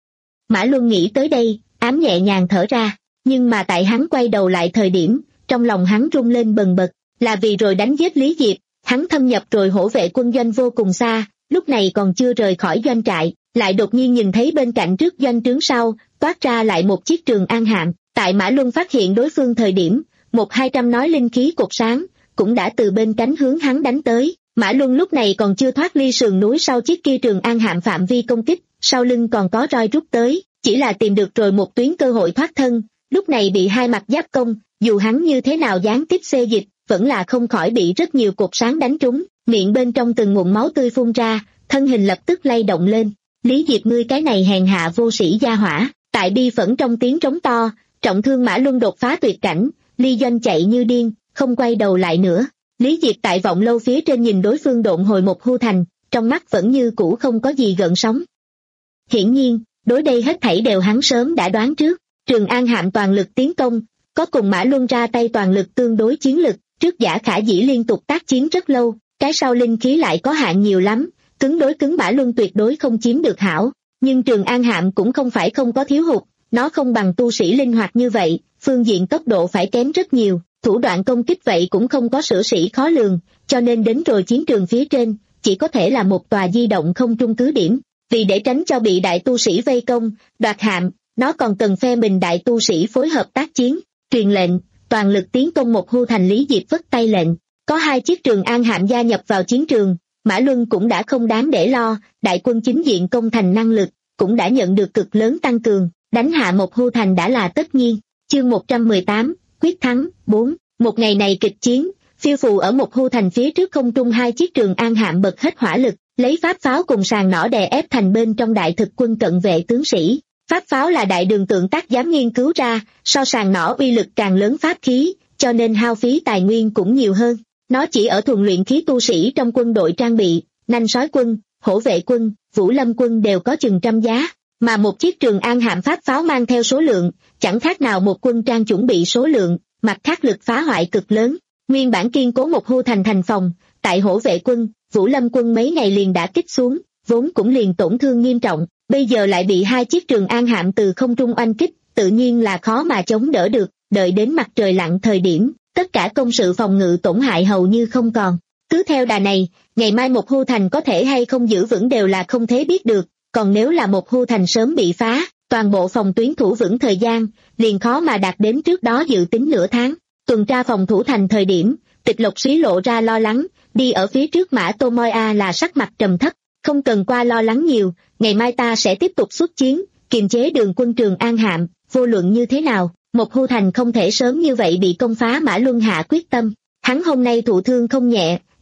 Mã Luân nghĩ tới đây, ám nhẹ nhàng thở ra, nhưng mà tại hắn quay đầu lại thời điểm, trong lòng hắn rung lên bần bật, là vì rồi đánh giết Lý Diệp, hắn thâm nhập rồi hổ vệ quân doanh vô cùng xa, lúc này còn chưa rời khỏi doanh trại, lại đột nhiên nhìn thấy bên cạnh trước doanh trướng sau, toát ra lại một chiếc Trường An Hạm. Tại Mã Luân phát hiện đối phương thời điểm, một hai trăm nói linh khí cột sáng, cũng đã từ bên cánh hướng hắn đánh tới. Mã Luân lúc này còn chưa thoát ly sườn núi sau chiếc kia Trường An Hạm phạm vi công kích, sau lưng còn có roi rút tới, chỉ là tìm được rồi một tuyến cơ hội thoát thân, lúc này bị hai mặt giáp công, dù hắn như thế nào gián tiếp xê dịch, vẫn là không khỏi bị rất nhiều cột sáng đánh trúng, miệng bên trong từng ngụm máu tươi phun ra, thân hình lập tức lay động lên. Lý Diệp ngươi cái này hèn hạ vô sĩ gia hỏa, tại bi phẫn trong tiếng trống to, trọng thương Mã Luân đột phá tuyệt cảnh, ly doanh chạy như điên, không quay đầu lại nữa. Lý Diệp tại vọng lâu phía trên nhìn đối phương độn hồi một hưu thành, trong mắt vẫn như cũ không có gì gợn sóng. Hiển nhiên, đối đây hết thảy đều hắn sớm đã đoán trước. Trường An Hạm toàn lực tiến công, có cùng Mã Luân ra tay toàn lực tương đối chiến lực, trước giả khả dĩ liên tục tác chiến rất lâu, cái sau linh khí lại có hạn nhiều lắm, cứng đối cứng Mã Luân tuyệt đối không chiếm được hảo, nhưng Trường An Hạm cũng không phải không có thiếu hụt, nó không bằng tu sĩ linh hoạt như vậy, phương diện tốc độ phải kém rất nhiều, thủ đoạn công kích vậy cũng không có sử sĩ khó lường, cho nên đến rồi chiến trường phía trên, chỉ có thể là một tòa di động không trung cứ điểm, vì để tránh cho bị đại tu sĩ vây công, đoạt hạm, nó còn cần phe mình đại tu sĩ phối hợp tác chiến, truyền lệnh, toàn lực tiến công một hưu thành. Lý Diệp vất tay lệnh, có hai chiếc Trường An Hạm gia nhập vào chiến trường, Mã Luân cũng đã không đáng để lo, đại quân chính diện công thành năng lực, cũng đã nhận được cực lớn tăng cường, đánh hạ một hưu thành đã là tất nhiên. Chương một trăm mười tám, quyết thắng, bốn, một ngày này kịch chiến, phiêu phù ở một hưu thành phía trước không trung hai chiếc Trường An Hạm bật hết hỏa lực, lấy pháp pháo cùng sàn nỏ đè ép thành bên trong đại thực quân cận vệ tướng sĩ. Pháp pháo là đại đường tượng tác dám nghiên cứu ra, so sàn nỏ uy lực càng lớn pháp khí, cho nên hao phí tài nguyên cũng nhiều hơn. Nó chỉ ở thuần luyện khí tu sĩ trong quân đội trang bị, nanh sói quân, hổ vệ quân, vũ lâm quân đều có chừng trăm giá, mà một chiếc Trường An Hạm pháp pháo mang theo số lượng, chẳng khác nào một quân trang chuẩn bị số lượng, mặt khác lực phá hoại cực lớn. Nguyên bản kiên cố một hưu thành thành phòng, tại hổ vệ quân, vũ lâm quân mấy ngày liền đã kích xuống, vốn cũng liền tổn thương nghiêm trọng, bây giờ lại bị hai chiếc Trường An Hạm từ không trung oanh kích, tự nhiên là khó mà chống đỡ được, đợi đến mặt trời lặn thời điểm, tất cả công sự phòng ngự tổn hại hầu như không còn. Cứ theo đà này, ngày mai một hưu thành có thể hay không giữ vững đều là không thể biết được, còn nếu là một hưu thành sớm bị phá, toàn bộ phòng tuyến thủ vững thời gian, liền khó mà đạt đến trước đó dự tính nửa tháng. Tuần tra phòng thủ thành thời điểm, Tịch Lộc Xí lộ ra lo lắng, đi ở phía trước Mã Tô Moi A là sắc mặt trầm thấp, không cần qua lo lắng nhiều, ngày mai ta sẽ tiếp tục xuất chiến, kiềm chế đường quân Trường An Hạm, vô luận như thế nào, một hưu thành không thể sớm như vậy bị công phá. Mã Luân hạ quyết tâm, hắn hôm nay thụ thương không nhẹ,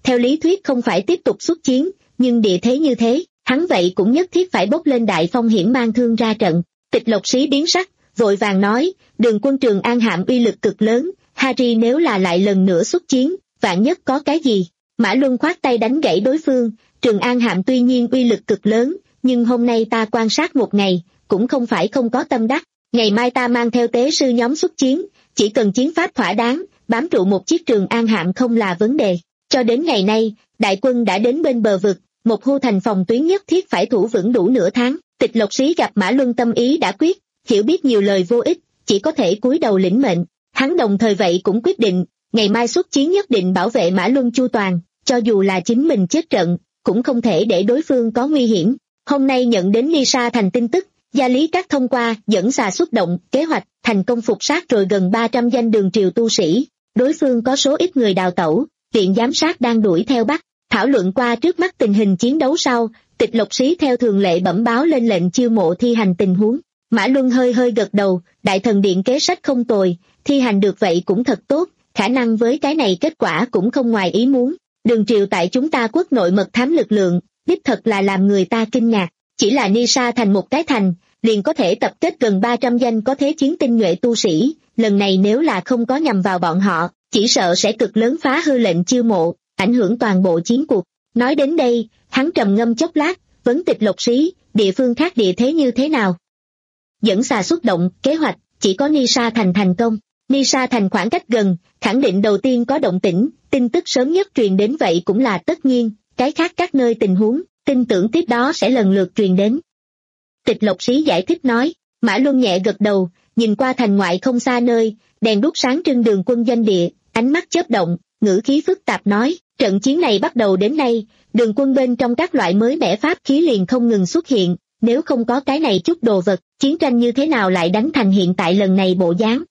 theo lý thuyết không phải tiếp tục xuất chiến, nhưng địa thế như thế, hắn vậy cũng nhất thiết phải bốc lên đại phong hiểm mang thương ra trận. Tịch Lộc Sĩ biến sắc, vội vàng nói, Đường quân Trường An Hạm uy lực cực lớn, Harry nếu là lại lần nữa xuất chiến, vạn nhất có cái gì. Mã Luân khoát tay đánh gãy đối phương, Trường An Hạm tuy nhiên uy lực cực lớn, nhưng hôm nay ta quan sát một ngày, cũng không phải không có tâm đắc, ngày mai ta mang theo tế sư nhóm xuất chiến, chỉ cần chiến pháp thỏa đáng, bám trụ một chiếc Trường An Hạm không là vấn đề. Cho đến ngày nay, đại quân đã đến bên bờ vực, một hưu thành phòng tuyến nhất thiết phải thủ vững đủ nửa tháng. Tịch Lộc Sĩ gặp Mã Luân tâm ý đã quyết, hiểu biết nhiều lời vô ích, chỉ có thể cúi đầu lĩnh mệnh. Hắn đồng thời vậy cũng quyết định, ngày mai xuất chiến nhất định bảo vệ Mã Luân chu toàn, cho dù là chính mình chết trận, cũng không thể để đối phương có nguy hiểm. Hôm nay nhận đến Ni Sa Thành tin tức, Gia Lý Các thông qua dẫn xà xuất động kế hoạch, thành công phục sát rồi gần ba trăm danh Đường triều tu sĩ. Đối phương có số ít người đào tẩu, viện giám sát đang đuổi theo bắt. Thảo luận qua trước mắt tình hình chiến đấu sau, Tịch Lộc Sĩ theo thường lệ bẩm báo lên lệnh chiêu mộ thi hành tình huống. Mã Luân hơi hơi gật đầu, Đại Thần Điện kế sách không tồi, thi hành được vậy cũng thật tốt, khả năng với cái này kết quả cũng không ngoài ý muốn. Đường triều tại chúng ta quốc nội mật thám lực lượng, đích thật là làm người ta kinh ngạc, chỉ là Ni Sa thành một cái thành, liền có thể tập kết gần ba trăm danh có thế chiến tinh nhuệ tu sĩ, lần này nếu là không có nhằm vào bọn họ, chỉ sợ sẽ cực lớn phá hư lệnh chiêu mộ, ảnh hưởng toàn bộ chiến cuộc. Nói đến đây, hắn trầm ngâm chốc lát, vấn Tịch Lộc Sĩ, địa phương khác địa thế như thế nào? Dẫn xà xuất động, kế hoạch, chỉ có Ni Sa thành thành công. Ni Sa thành khoảng cách gần, khẳng định đầu tiên có động tĩnh, tin tức sớm nhất truyền đến vậy cũng là tất nhiên, cái khác các nơi tình huống, tin tưởng tiếp đó sẽ lần lượt truyền đến. Tịch Lộc Sĩ giải thích nói, Mã Luân nhẹ gật đầu, nhìn qua thành ngoại không xa nơi, đèn đuốc sáng trưng Đường quân doanh địa, ánh mắt chớp động, ngữ khí phức tạp nói, trận chiến này bắt đầu đến nay, Đường quân bên trong các loại mới mẻ pháp khí liền không ngừng xuất hiện, nếu không có cái này chút đồ vật, chiến tranh như thế nào lại đánh thành hiện tại lần này bộ dáng.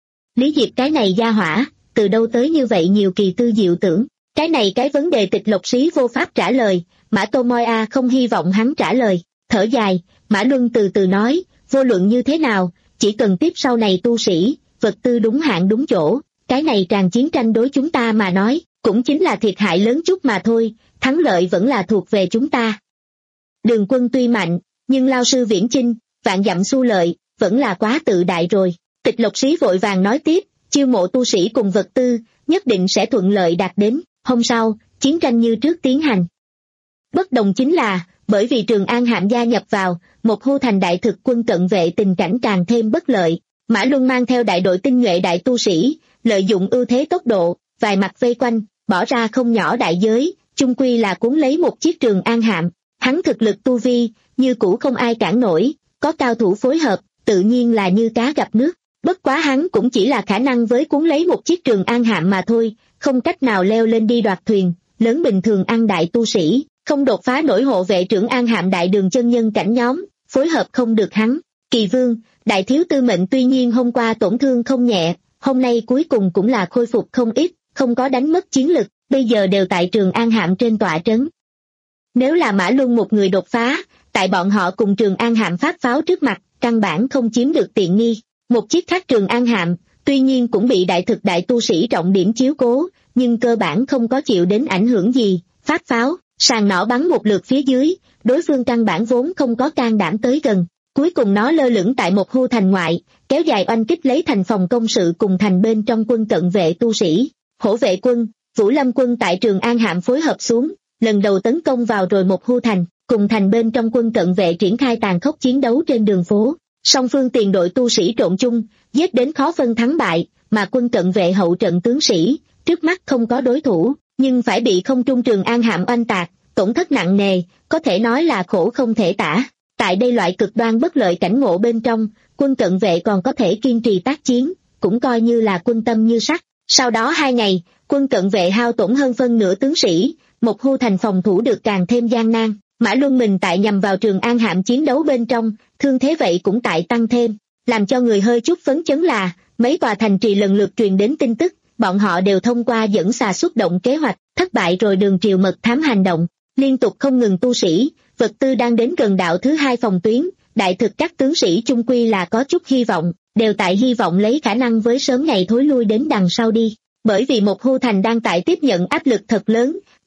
Lý Diệp cái này gia hỏa, từ đâu tới như vậy nhiều kỳ tư diệu tưởng, cái này cái vấn đề Tịch Lộc Sĩ vô pháp trả lời, Mã Tô Moi A không hy vọng hắn trả lời, thở dài, Mã Luân từ từ nói, vô luận như thế nào, chỉ cần tiếp sau này tu sĩ, vật tư đúng hạn đúng chỗ, cái này tràn chiến tranh đối chúng ta mà nói, cũng chính là thiệt hại lớn chút mà thôi, thắng lợi vẫn là thuộc về chúng ta. Đường quân tuy mạnh, nhưng lao sư viễn chinh, vạn dặm xu lợi, vẫn là quá tự đại rồi. Tịch Lộc Sĩ vội vàng nói tiếp, chiêu mộ tu sĩ cùng vật tư, nhất định sẽ thuận lợi đạt đến. Hôm sau, chiến tranh như trước tiến hành. Bất đồng chính là, bởi vì Trường An Hạm gia nhập vào, một hưu thành đại thực quân cận vệ tình cảnh càng thêm bất lợi. Mã Luân mang theo đại đội tinh nhuệ đại tu sĩ, lợi dụng ưu thế tốc độ, vài mặt vây quanh, bỏ ra không nhỏ đại giới, chung quy là cuốn lấy một chiếc Trường An Hạm. Hắn thực lực tu vi, như cũ không ai cản nổi, có cao thủ phối hợp, tự nhiên là như cá gặp nước. Bất quá hắn cũng chỉ là khả năng với cuốn lấy một chiếc Trường An Hạm mà thôi, không cách nào leo lên đi đoạt thuyền, lớn bình thường ăn đại tu sĩ, không đột phá nổi hộ vệ Trường An Hạm đại đường chân nhân cảnh nhóm, phối hợp không được hắn. Kỳ Vương, đại thiếu tư mệnh tuy nhiên hôm qua tổn thương không nhẹ, hôm nay cuối cùng cũng là khôi phục không ít, không có đánh mất chiến lực, bây giờ đều tại Trường An Hạm trên tọa trấn. Nếu là Mã Luân một người đột phá, tại bọn họ cùng Trường An Hạm phát pháo trước mặt, căn bản không chiếm được tiện nghi. Một chiếc khác Trường An Hạm, tuy nhiên cũng bị đại thực đại tu sĩ trọng điểm chiếu cố, nhưng cơ bản không có chịu đến ảnh hưởng gì, phát pháo, sàn nỏ bắn một lượt phía dưới, đối phương căn bản vốn không có can đảm tới gần. Cuối cùng nó lơ lửng tại một hưu thành ngoại, kéo dài oanh kích lấy thành phòng công sự cùng thành bên trong quân cận vệ tu sĩ. Hổ vệ quân, Vũ Lâm quân tại Trường An Hạm phối hợp xuống, lần đầu tấn công vào rồi một hưu thành, cùng thành bên trong quân cận vệ triển khai tàn khốc chiến đấu trên đường phố. Song phương tiền đội tu sĩ trộn chung, giết đến khó phân thắng bại, mà quân cận vệ hậu trận tướng sĩ, trước mắt không có đối thủ, nhưng phải bị không trung Trường An Hạm oanh tạc, tổn thất nặng nề, có thể nói là khổ không thể tả. Tại đây loại cực đoan bất lợi cảnh ngộ bên trong, quân cận vệ còn có thể kiên trì tác chiến, cũng coi như là quân tâm như sắt. Sau đó hai ngày, quân cận vệ hao tổn hơn phân nửa tướng sĩ, một hưu thành phòng thủ được càng thêm gian nan. Mã Luân mình tại nhằm vào Trường An Hạm chiến đấu bên trong, thương thế vậy cũng tại tăng thêm, làm cho người hơi chút phấn chấn là, mấy tòa thành trì lần lượt truyền đến tin tức, bọn họ đều thông qua dẫn xà xuất động kế hoạch, thất bại rồi Đường triều mật thám hành động, liên tục không ngừng tu sĩ, vật tư đang đến gần đạo thứ hai phòng tuyến, đại thực các tướng sĩ chung quy là có chút hy vọng, đều tại hy vọng lấy khả năng với sớm ngày thối lui đến đằng sau đi. Bởi vì một hưu thành đang tại tiếp nhận áp lực thật lớn,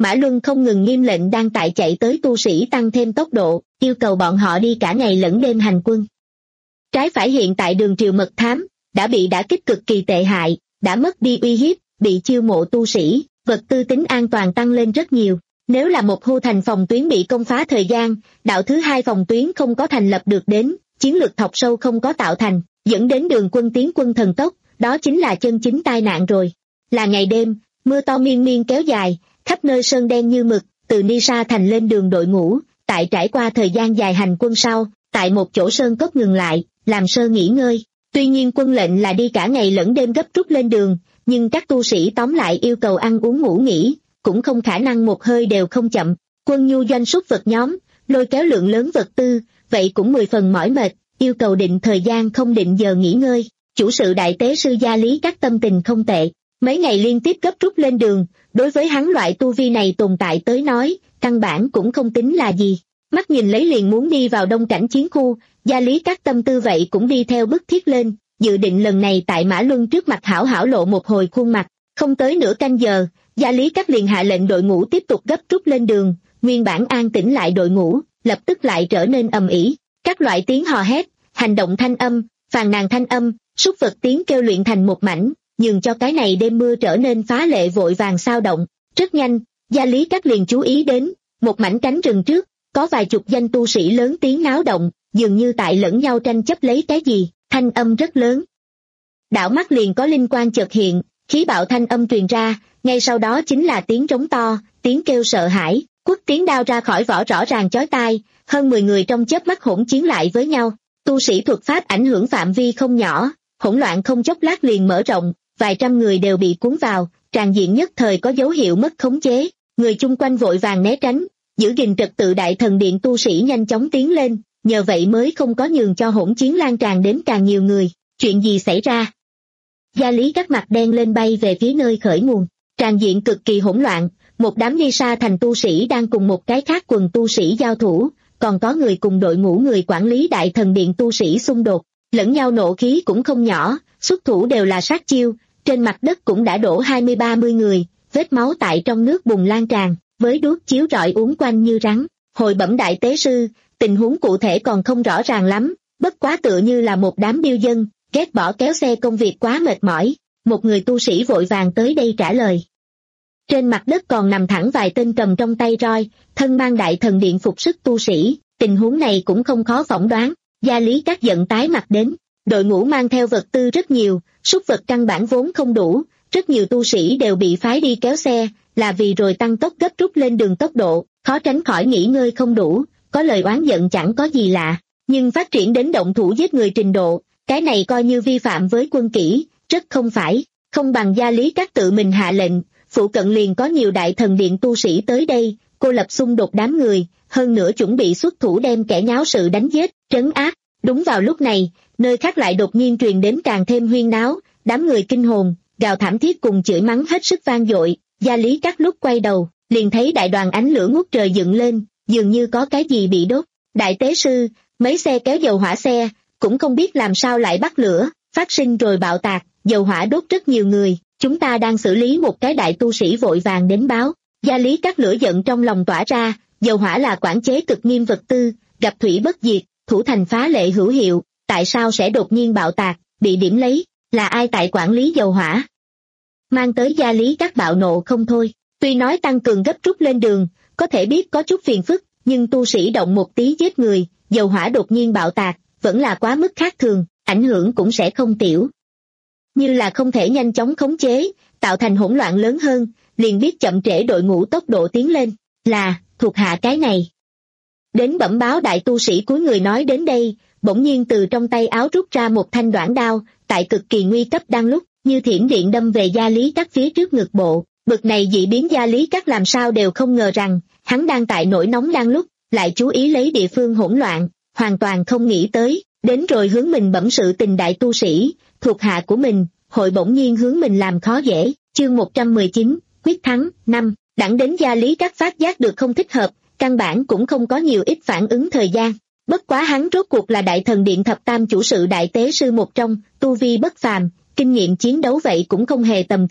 Mã Luân không ngừng nghiêm lệnh đang tại chạy tới tu sĩ tăng thêm tốc độ, yêu cầu bọn họ đi cả ngày lẫn đêm hành quân. Trái phải hiện tại đường triều mật thám, đã bị đả kích cực kỳ tệ hại, đã mất đi uy hiếp, bị chiêu mộ tu sĩ, vật tư tính an toàn tăng lên rất nhiều. Nếu là một hưu thành phòng tuyến bị công phá thời gian, đạo thứ hai phòng tuyến không có thành lập được đến, chiến lược thọc sâu không có tạo thành, dẫn đến đường quân tiến quân thần tốc, đó chính là chân chính tai nạn rồi. Là ngày đêm, mưa to miên miên kéo dài, khắp nơi sơn đen như mực, từ Ni Sa thành lên đường đội ngũ, tại trải qua thời gian dài hành quân sau, tại một chỗ sơn cốc ngừng lại, làm sơ nghỉ ngơi. Tuy nhiên quân lệnh là đi cả ngày lẫn đêm gấp rút lên đường, nhưng các tu sĩ tóm lại yêu cầu ăn uống ngủ nghỉ, cũng không khả năng một hơi đều không chậm. Quân nhu doanh súc vật nhóm, lôi kéo lượng lớn vật tư, vậy cũng mười phần mỏi mệt, yêu cầu định thời gian không định giờ nghỉ ngơi. Chủ sự đại tế sư Gia Lý các tâm tình không tệ, mấy ngày liên tiếp gấp rút lên đường, đối với hắn loại tu vi này tồn tại tới nói, căn bản cũng không tính là gì. Mắt nhìn lấy liền muốn đi vào đông cảnh chiến khu, Gia Lý các tâm tư vậy cũng đi theo bức thiết lên, dự định lần này tại Mã Luân trước mặt hảo hảo lộ một hồi khuôn mặt. Không tới nửa canh giờ, Gia Lý các liền hạ lệnh đội ngũ tiếp tục gấp rút lên đường, nguyên bản an tĩnh lại đội ngũ, lập tức lại trở nên ầm ĩ, các loại tiếng hò hét, hành động thanh âm, phàn nàn thanh âm, súc vật tiếng kêu luyện thành một mảnh, nhường cho cái này đêm mưa trở nên phá lệ vội vàng sao động. Rất nhanh, Gia Lý các liền chú ý đến, một mảnh cánh rừng trước, có vài chục danh tu sĩ lớn tiếng náo động, dường như tại lẫn nhau tranh chấp lấy cái gì, thanh âm rất lớn. Đảo mắt liền có linh quang chợt hiện, khí bạo thanh âm truyền ra, ngay sau đó chính là tiếng trống to, tiếng kêu sợ hãi, quất tiếng đao ra khỏi vỏ rõ ràng chói tai, hơn mười người trong chớp mắt hỗn chiến lại với nhau. Tu sĩ thuật pháp ảnh hưởng phạm vi không nhỏ, hỗn loạn không chốc lát liền mở rộng, vài trăm người đều bị cuốn vào, tràn diện nhất thời có dấu hiệu mất khống chế, người chung quanh vội vàng né tránh, giữ gìn trật tự đại thần điện tu sĩ nhanh chóng tiến lên, nhờ vậy mới không có nhường cho hỗn chiến lan tràn đến càng nhiều người. Chuyện gì xảy ra? Gia Lý các mặt đen lên bay về phía nơi khởi nguồn, tràn diện cực kỳ hỗn loạn, một đám Ni Sa thành tu sĩ đang cùng một cái khác quần tu sĩ giao thủ, còn có người cùng đội ngũ người quản lý đại thần điện tu sĩ xung đột, lẫn nhau nộ khí cũng không nhỏ, xuất thủ đều là sát chiêu, trên mặt đất cũng đã đổ hai mươi ba mươi người, vết máu tại trong nước bùn lan tràn, với đuốc chiếu rọi uốn quanh như rắn. Hồi bẩm đại tế sư, tình huống cụ thể còn không rõ ràng lắm, bất quá tựa như là một đám điêu dân, ghét bỏ kéo xe công việc quá mệt mỏi, một người tu sĩ vội vàng tới đây trả lời. Trên mặt đất còn nằm thẳng vài tên cầm trong tay roi, thân mang đại thần điện phục sức tu sĩ, tình huống này cũng không khó phỏng đoán. Gia Lý các giận tái mặt đến, đội ngũ mang theo vật tư rất nhiều, súc vật căn bản vốn không đủ, rất nhiều tu sĩ đều bị phái đi kéo xe, là vì rồi tăng tốc gấp rút lên đường tốc độ, khó tránh khỏi nghỉ ngơi không đủ, có lời oán giận chẳng có gì lạ, nhưng phát triển đến động thủ giết người trình độ, cái này coi như vi phạm với quân kỷ, rất không phải, không bằng Gia Lý các tự mình hạ lệnh, phụ cận liền có nhiều đại thần điện tu sĩ tới đây, cô lập xung đột đám người, hơn nữa chuẩn bị xuất thủ đem kẻ nháo sự đánh giết, trấn áp. Đúng vào lúc này, nơi khác lại đột nhiên truyền đến càng thêm huyên náo, đám người kinh hồn, gào thảm thiết cùng chửi mắng hết sức vang dội. Gia Lý các lúc quay đầu, liền thấy đại đoàn ánh lửa ngút trời dựng lên, dường như có cái gì bị đốt. Đại tế sư, mấy xe kéo dầu hỏa xe, cũng không biết làm sao lại bắt lửa, phát sinh rồi bạo tạc, dầu hỏa đốt rất nhiều người, chúng ta đang xử lý một cái đại tu sĩ vội vàng đến báo. Gia Lý các lửa giận trong lòng tỏa ra, dầu hỏa là quản chế cực nghiêm vật tư, gặp thủy bất diệt, thủ thành phá lệ hữu hiệu, tại sao sẽ đột nhiên bạo tạc, bị điểm lấy, là ai tại quản lý dầu hỏa? Mang tới Gia Lý các bạo nộ không thôi, tuy nói tăng cường gấp rút lên đường, có thể biết có chút phiền phức, nhưng tu sĩ động một tí giết người, dầu hỏa đột nhiên bạo tạc, vẫn là quá mức khác thường, ảnh hưởng cũng sẽ không tiểu. Như là không thể nhanh chóng khống chế, tạo thành hỗn loạn lớn hơn, liền biết chậm trễ đội ngũ tốc độ tiến lên, là, thuộc hạ cái này. Đến bẩm báo đại tu sĩ cuối người nói đến đây, bỗng nhiên từ trong tay áo rút ra một thanh đoản đao, tại cực kỳ nguy cấp đang lúc, như thiểm điện đâm về Gia Lý các phía trước ngực bộ, bực này dị biến Gia Lý các làm sao đều không ngờ rằng, hắn đang tại nỗi nóng đang lúc, lại chú ý lấy địa phương hỗn loạn, hoàn toàn không nghĩ tới, đến rồi hướng mình bẩm sự tình đại tu sĩ, thuộc hạ của mình, hội bỗng nhiên hướng mình làm khó dễ. Chương một trăm mười chín, quyết thắng, năm, đẳng đến Gia Lý các phát giác được không thích hợp, căn bản cũng không có nhiều ít phản ứng thời gian. Bất quá hắn rốt cuộc là đại thần điện thập tam chủ sự đại tế sư một trong, tu vi bất phàm, kinh nghiệm chiến đấu vậy cũng không hề tầm thường,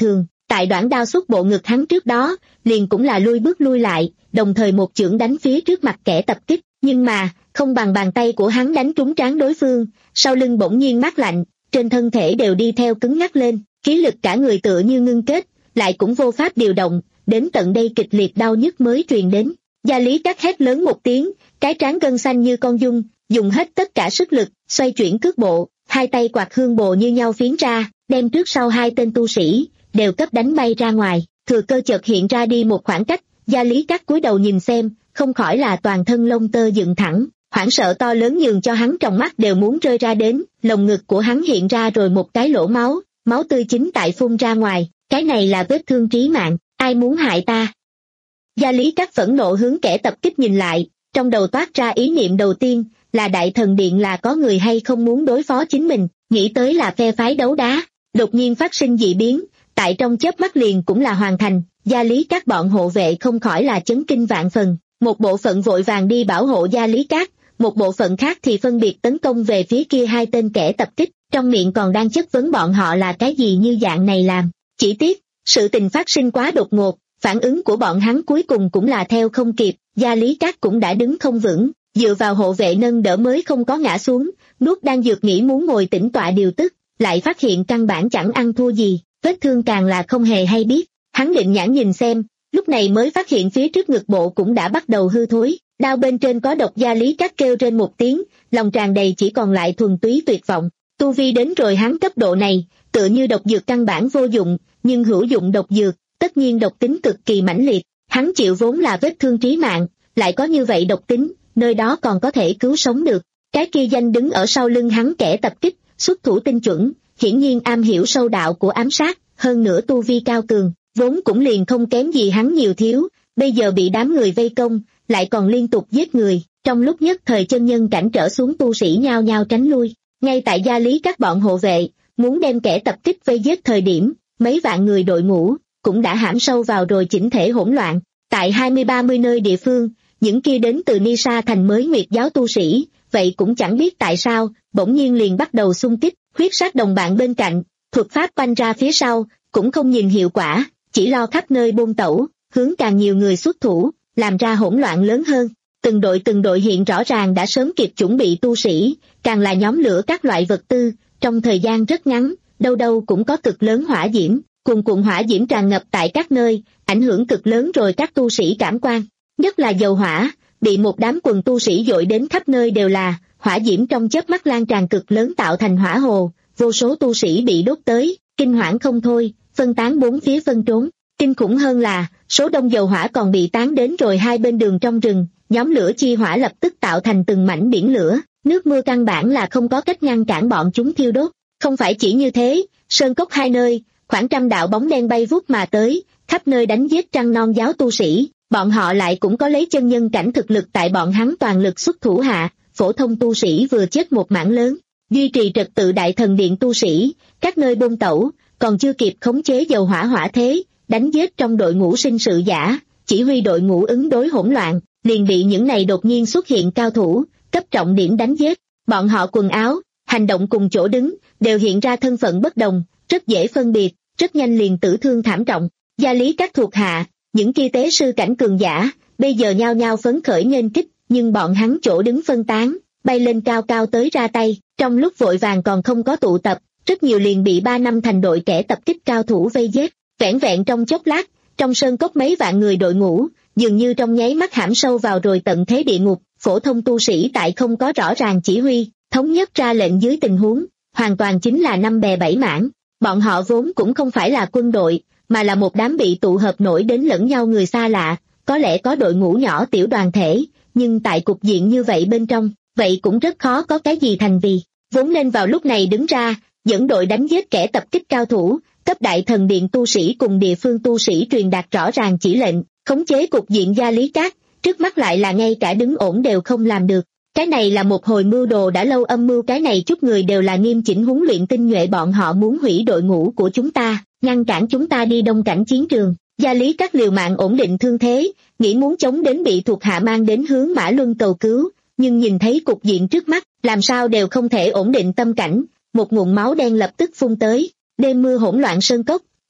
tại đoạn đao xuất bộ ngực hắn trước đó, liền cũng là lui bước lui lại, đồng thời một chưởng đánh phía trước mặt kẻ tập kích, nhưng mà, không bằng bàn tay của hắn đánh trúng trán đối phương, sau lưng bỗng nhiên mát lạnh, trên thân thể đều đi theo cứng ngắc lên, khí lực cả người tựa như ngưng kết, lại cũng vô pháp điều động, đến tận đây kịch liệt đau nhức mới truyền đến. Gia Lý Các hét lớn một tiếng, cái trán gân xanh như con dung, dùng hết tất cả sức lực, xoay chuyển cước bộ, hai tay quạt hương bồ như nhau phiến ra, đem trước sau hai tên tu sĩ, đều cấp đánh bay ra ngoài, thừa cơ chợt hiện ra đi một khoảng cách, Gia Lý Các cúi đầu nhìn xem, không khỏi là toàn thân lông tơ dựng thẳng, hoảng sợ to lớn nhường cho hắn trong mắt đều muốn rơi ra đến, lồng ngực của hắn hiện ra rồi một cái lỗ máu, máu tươi chính tại phun ra ngoài, cái này là vết thương trí mạng, ai muốn hại ta? Gia Lý Các phẫn nộ hướng kẻ tập kích nhìn lại, trong đầu toát ra ý niệm đầu tiên, là Đại Thần Điện là có người hay không muốn đối phó chính mình, nghĩ tới là phe phái đấu đá, đột nhiên phát sinh dị biến, tại trong chớp mắt liền cũng là hoàn thành, Gia Lý Các bọn hộ vệ không khỏi là chấn kinh vạn phần, một bộ phận vội vàng đi bảo hộ Gia Lý Các, một bộ phận khác thì phân biệt tấn công về phía kia hai tên kẻ tập kích, trong miệng còn đang chất vấn bọn họ là cái gì như dạng này làm, chỉ tiếc, sự tình phát sinh quá đột ngột, phản ứng của bọn hắn cuối cùng cũng là theo không kịp, Gia Lý Các cũng đã đứng không vững, dựa vào hộ vệ nâng đỡ mới không có ngã xuống, nuốt đang dược nghĩ muốn ngồi tĩnh tọa điều tức, lại phát hiện căn bản chẳng ăn thua gì, vết thương càng là không hề hay biết, hắn định nhãn nhìn xem, lúc này mới phát hiện phía trước ngực bộ cũng đã bắt đầu hư thối, đao bên trên có độc. Gia Lý Các kêu trên một tiếng, lòng tràn đầy chỉ còn lại thuần túy tuyệt vọng, tu vi đến rồi hắn cấp độ này, tựa như độc dược căn bản vô dụng, nhưng hữu dụng độc dược, tất nhiên độc tính cực kỳ mãnh liệt, hắn chịu vốn là vết thương trí mạng, lại có như vậy độc tính, nơi đó còn có thể cứu sống được. Cái kia danh đứng ở sau lưng hắn kẻ tập kích, xuất thủ tinh chuẩn, hiển nhiên am hiểu sâu đạo của ám sát, hơn nữa tu vi cao cường, vốn cũng liền không kém gì hắn nhiều thiếu, bây giờ bị đám người vây công, lại còn liên tục giết người, trong lúc nhất thời chân nhân cảnh trở xuống tu sĩ nhao nhao tránh lui, ngay tại Gia Lý Các bọn hộ vệ, muốn đem kẻ tập kích vây giết thời điểm, mấy vạn người đội ngũ, cũng đã hãm sâu vào rồi chỉnh thể hỗn loạn, tại hai mươi ba mươi nơi địa phương, những kia đến từ Ni Sa thành mới nguyệt giáo tu sĩ, vậy cũng chẳng biết tại sao, bỗng nhiên liền bắt đầu xung kích, huyết sát đồng bạn bên cạnh, thuật pháp banh ra phía sau, cũng không nhìn hiệu quả, chỉ lo khắp nơi buôn tẩu, hướng càng nhiều người xuất thủ, làm ra hỗn loạn lớn hơn. Từng đội từng đội hiện rõ ràng đã sớm kịp chuẩn bị tu sĩ, càng là nhóm lửa các loại vật tư, trong thời gian rất ngắn, đâu đâu cũng có cực lớn hỏa diễm, cuồn cuộn hỏa diễm tràn ngập tại các nơi, ảnh hưởng cực lớn rồi các tu sĩ cảm quan, nhất là dầu hỏa, bị một đám quần tu sĩ dội đến khắp nơi đều là, hỏa diễm trong chớp mắt lan tràn cực lớn tạo thành hỏa hồ, vô số tu sĩ bị đốt tới, kinh hoảng không thôi, phân tán bốn phía phân trốn, kinh khủng hơn là, số đông dầu hỏa còn bị tán đến rồi hai bên đường trong rừng, nhóm lửa chi hỏa lập tức tạo thành từng mảnh biển lửa, nước mưa căn bản là không có cách ngăn cản bọn chúng thiêu đốt, không phải chỉ như thế, sơn cốc hai nơi, khoảng trăm đạo bóng đen bay vút mà tới, khắp nơi đánh giết trăng non giáo tu sĩ, bọn họ lại cũng có lấy chân nhân cảnh thực lực tại bọn hắn toàn lực xuất thủ hạ, phổ thông tu sĩ vừa chết một mảng lớn, duy trì trật tự Đại Thần Điện tu sĩ, các nơi bôn tẩu, còn chưa kịp khống chế dầu hỏa hỏa thế, đánh giết trong đội ngũ sinh sự giả, chỉ huy đội ngũ ứng đối hỗn loạn, liền bị những này đột nhiên xuất hiện cao thủ, cấp trọng điểm đánh giết, bọn họ quần áo, hành động cùng chỗ đứng, đều hiện ra thân phận bất đồng, rất dễ phân biệt, rất nhanh liền tử thương thảm trọng. Gia Lý Các thuộc hạ, những kia tế sư cảnh cường giả, bây giờ nhao nhao phấn khởi nghênh kích, nhưng bọn hắn chỗ đứng phân tán, bay lên cao cao tới ra tay, trong lúc vội vàng còn không có tụ tập, rất nhiều liền bị ba năm thành đội kẻ tập kích cao thủ vây giết, vẻn vẹn trong chốc lát, trong sơn cốc mấy vạn người đội ngũ, dường như trong nháy mắt hãm sâu vào rồi tận thế địa ngục, phổ thông tu sĩ tại không có rõ ràng chỉ huy, thống nhất ra lệnh dưới tình huống, hoàn toàn chính là năm bè bảy mảng, bọn họ vốn cũng không phải là quân đội, mà là một đám bị tụ hợp nổi đến lẫn nhau người xa lạ, có lẽ có đội ngũ nhỏ tiểu đoàn thể, nhưng tại cục diện như vậy bên trong, vậy cũng rất khó có cái gì thành vì, vốn nên vào lúc này đứng ra, dẫn đội đánh giết kẻ tập kích cao thủ, cấp Đại Thần Điện tu sĩ cùng địa phương tu sĩ truyền đạt rõ ràng chỉ lệnh, khống chế cục diện Gia Lý Các, trước mắt lại là ngay cả đứng ổn đều không làm được. Cái này là một hồi mưu đồ đã lâu âm mưu, cái này chút người đều là nghiêm chỉnh huấn luyện tinh nhuệ, bọn họ muốn hủy đội ngũ của chúng ta, ngăn cản chúng ta đi đông cảnh chiến trường. Gia Lý Các liều mạng ổn định thương thế, nghĩ muốn chống đến bị thuộc hạ mang đến hướng Mã Luân cầu cứu, nhưng nhìn thấy cục diện trước mắt, làm sao đều không thể ổn định tâm cảnh, một ngụm máu đen lập tức phun tới. Đêm mưa hỗn loạn sơn cốc,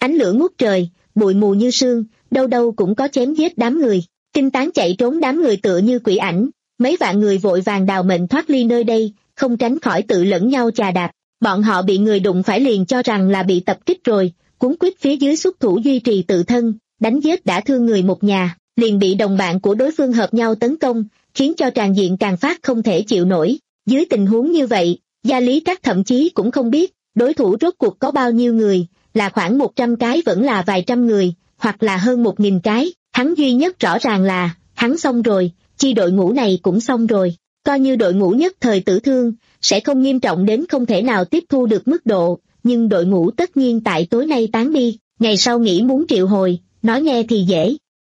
ánh lửa ngút trời, bụi mù như sương, đâu đâu cũng có chém giết đám người, kinh tán chạy trốn đám người tựa như quỷ ảnh, mấy vạn người vội vàng đào mệnh thoát ly nơi đây, không tránh khỏi tự lẫn nhau chà đạp. Bọn họ bị người đụng phải liền cho rằng là bị tập kích rồi, cuống quýt phía dưới xuất thủ duy trì tự thân, đánh giết đã thương người một nhà, liền bị đồng bạn của đối phương hợp nhau tấn công, khiến cho tràn diện càng phát không thể chịu nổi. Dưới tình huống như vậy, Gia Lý Trác thậm chí cũng không biết, đối thủ rốt cuộc có bao nhiêu người, là khoảng một trăm cái vẫn là vài trăm người, hoặc là hơn một nghìn cái, hắn duy nhất rõ ràng là, hắn xong rồi, chi đội ngũ này cũng xong rồi, coi như đội ngũ nhất thời tử thương, sẽ không nghiêm trọng đến không thể nào tiếp thu được mức độ, nhưng đội ngũ tất nhiên tại tối nay tán đi, ngày sau nghĩ muốn triệu hồi, nói nghe thì dễ.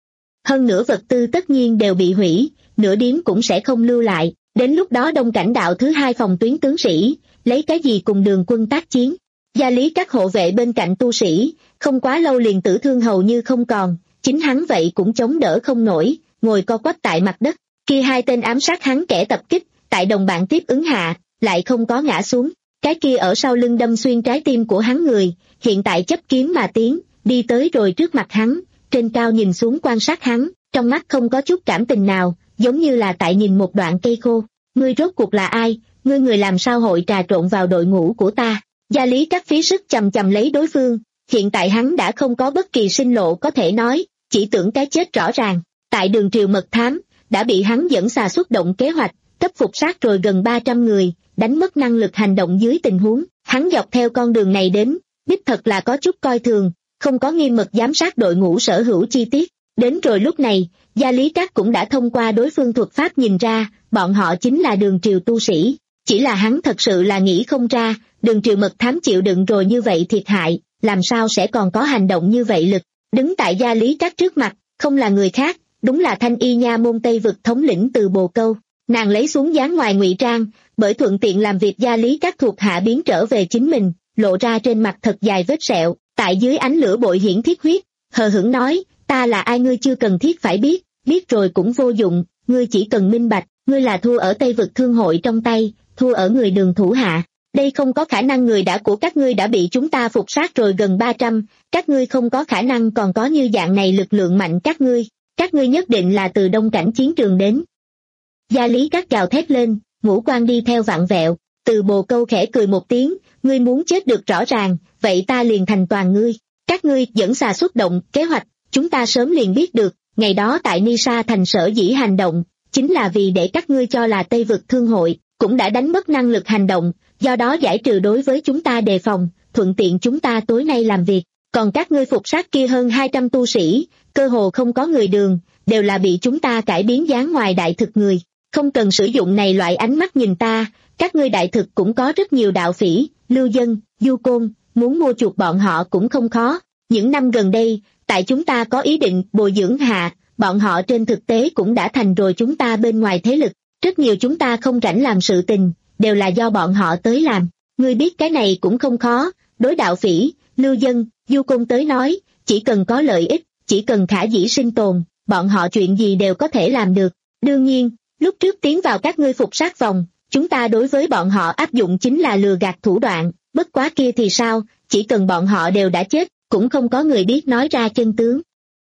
Hơn nữa vật tư tất nhiên đều bị hủy, nửa điếm cũng sẽ không lưu lại, đến lúc đó Đông Cảnh đạo thứ hai phòng tuyến tướng sĩ, lấy cái gì cùng Đường quân tác chiến. Gia Lý các hộ vệ bên cạnh tu sĩ, không quá lâu liền tử thương hầu như không còn, chính hắn vậy cũng chống đỡ không nổi, ngồi co quắp tại mặt đất, kia hai tên ám sát hắn kẻ tập kích, tại đồng bạn tiếp ứng hạ, lại không có ngã xuống, cái kia ở sau lưng đâm xuyên trái tim của hắn người, hiện tại chấp kiếm mà tiến, đi tới rồi trước mặt hắn, trên cao nhìn xuống quan sát hắn, trong mắt không có chút cảm tình nào, giống như là tại nhìn một đoạn cây khô. Ngươi rốt cuộc là ai, ngươi người làm sao hội trà trộn vào đội ngũ của ta? Gia Lý Trác phí sức chầm chầm lấy đối phương, hiện tại hắn đã không có bất kỳ sinh lộ có thể nói, chỉ tưởng cái chết rõ ràng. Tại đường triều mật thám, đã bị hắn dẫn xà xuất động kế hoạch, cấp phục sát rồi gần ba trăm người, đánh mất năng lực hành động dưới tình huống, hắn dọc theo con đường này đến, đích thật là có chút coi thường, không có nghiêm mật giám sát đội ngũ sở hữu chi tiết. Đến rồi lúc này, Gia Lý Trác cũng đã thông qua đối phương thuật pháp nhìn ra, bọn họ chính là đường triều tu sĩ. Chỉ là hắn thật sự là nghĩ không ra, đường triều mật thám chịu đựng rồi như vậy thiệt hại, làm sao sẽ còn có hành động như vậy lực. Đứng tại Gia Lý Trác trước mặt, không là người khác, đúng là Thanh Y Nha môn Tây vực thống lĩnh Từ Bồ Câu. Nàng lấy xuống dáng ngoài ngụy trang, bởi thuận tiện làm việc Gia Lý Trác thuộc hạ biến trở về chính mình, lộ ra trên mặt thật dài vết sẹo, tại dưới ánh lửa bội hiển thiết huyết, hờ hững nói, ta là ai ngươi chưa cần thiết phải biết, biết rồi cũng vô dụng, ngươi chỉ cần minh bạch, ngươi là thua ở Tây vực thương hội trong tay, thua ở người Đường thủ hạ. Đây không có khả năng, người đã của các ngươi đã bị chúng ta phục sát rồi gần ba trăm, các ngươi không có khả năng còn có như dạng này lực lượng mạnh các ngươi, các ngươi nhất định là từ Đông Cảnh chiến trường đến. Gia Lý Trác gào thét lên, ngũ quan đi theo vặn vẹo, Từ Bồ Câu khẽ cười một tiếng, ngươi muốn chết được rõ ràng, vậy ta liền thành toàn ngươi. Các ngươi dẫn xà xuất động, kế hoạch, chúng ta sớm liền biết được, ngày đó tại Ni Sa thành sở dĩ hành động, chính là vì để các ngươi cho là Tây vực thương hội, cũng đã đánh mất năng lực hành động, do đó giải trừ đối với chúng ta đề phòng, thuận tiện chúng ta tối nay làm việc. Còn các ngươi phục sát kia hơn hai trăm tu sĩ, cơ hồ không có người Đường, đều là bị chúng ta cải biến dáng ngoài đại thực người. Không cần sử dụng này loại ánh mắt nhìn ta, các ngươi đại thực cũng có rất nhiều đạo phỉ, lưu dân, du côn, muốn mua chuộc bọn họ cũng không khó. Những năm gần đây, tại chúng ta có ý định bồi dưỡng hạ, bọn họ trên thực tế cũng đã thành rồi chúng ta bên ngoài thế lực. Rất nhiều chúng ta không rảnh làm sự tình, đều là do bọn họ tới làm. Ngươi biết cái này cũng không khó, đối đạo phỉ, lưu dân, du côn tới nói, chỉ cần có lợi ích, chỉ cần khả dĩ sinh tồn, bọn họ chuyện gì đều có thể làm được. Đương nhiên, lúc trước tiến vào các ngươi phục sát vòng, chúng ta đối với bọn họ áp dụng chính là lừa gạt thủ đoạn, bất quá kia thì sao, chỉ cần bọn họ đều đã chết, cũng không có người biết nói ra chân tướng.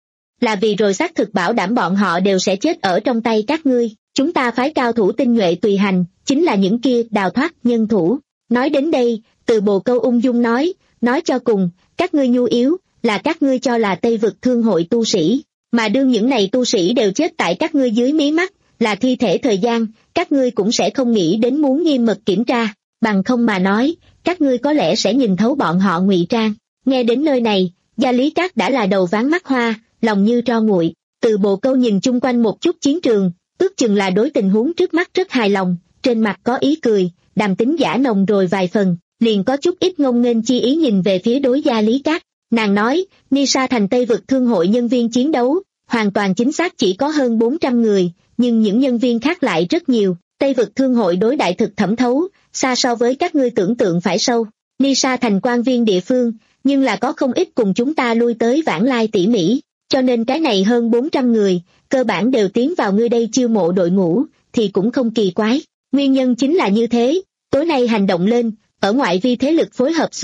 Là vì rồi xác thực bảo đảm bọn họ đều sẽ chết ở trong tay các ngươi, chúng ta phái cao thủ tinh nhuệ tùy hành, chính là những kia đào thoát nhân thủ. Nói đến đây, Từ Bồ Câu ung dung nói, nói cho cùng, các ngươi nhu yếu, là các ngươi cho là Tây vực thương hội tu sĩ, mà đương những này tu sĩ đều chết tại các ngươi dưới mí mắt, là thi thể thời gian, các ngươi cũng sẽ không nghĩ đến muốn nghiêm mật kiểm tra, bằng không mà nói, các ngươi có lẽ sẽ nhìn thấu bọn họ ngụy trang. Nghe đến nơi này, Gia Lý Trác đã là đầu ván mắt hoa, lòng như tro nguội. Từ Bồ Câu nhìn chung quanh một chút chiến trường, ước chừng là đối tình huống trước mắt rất hài lòng, trên mặt có ý cười, đàm tính giả nồng rồi vài phần, liền có chút ít ngông nghênh chi ý nhìn về phía đối Gia Lý Trác. Nàng nói, Ni Sa thành Tây vực thương hội nhân viên chiến đấu, hoàn toàn chính xác chỉ có hơn bốn trăm người, nhưng những nhân viên khác lại rất nhiều. Tây vực thương hội đối đại thực thẩm thấu, xa so với các ngươi tưởng tượng phải sâu. Ni Sa thành quan viên địa phương, nhưng là có không ít cùng chúng ta lui tới vãng lai tỉ mỉ, cho nên cái này hơn bốn trăm người, cơ bản đều tiến vào ngươi đây chiêu mộ đội ngũ, thì cũng không kỳ quái. Nguyên nhân chính là như thế, tối nay hành động lên, ở ngoại vi thế lực phối hợp xuống,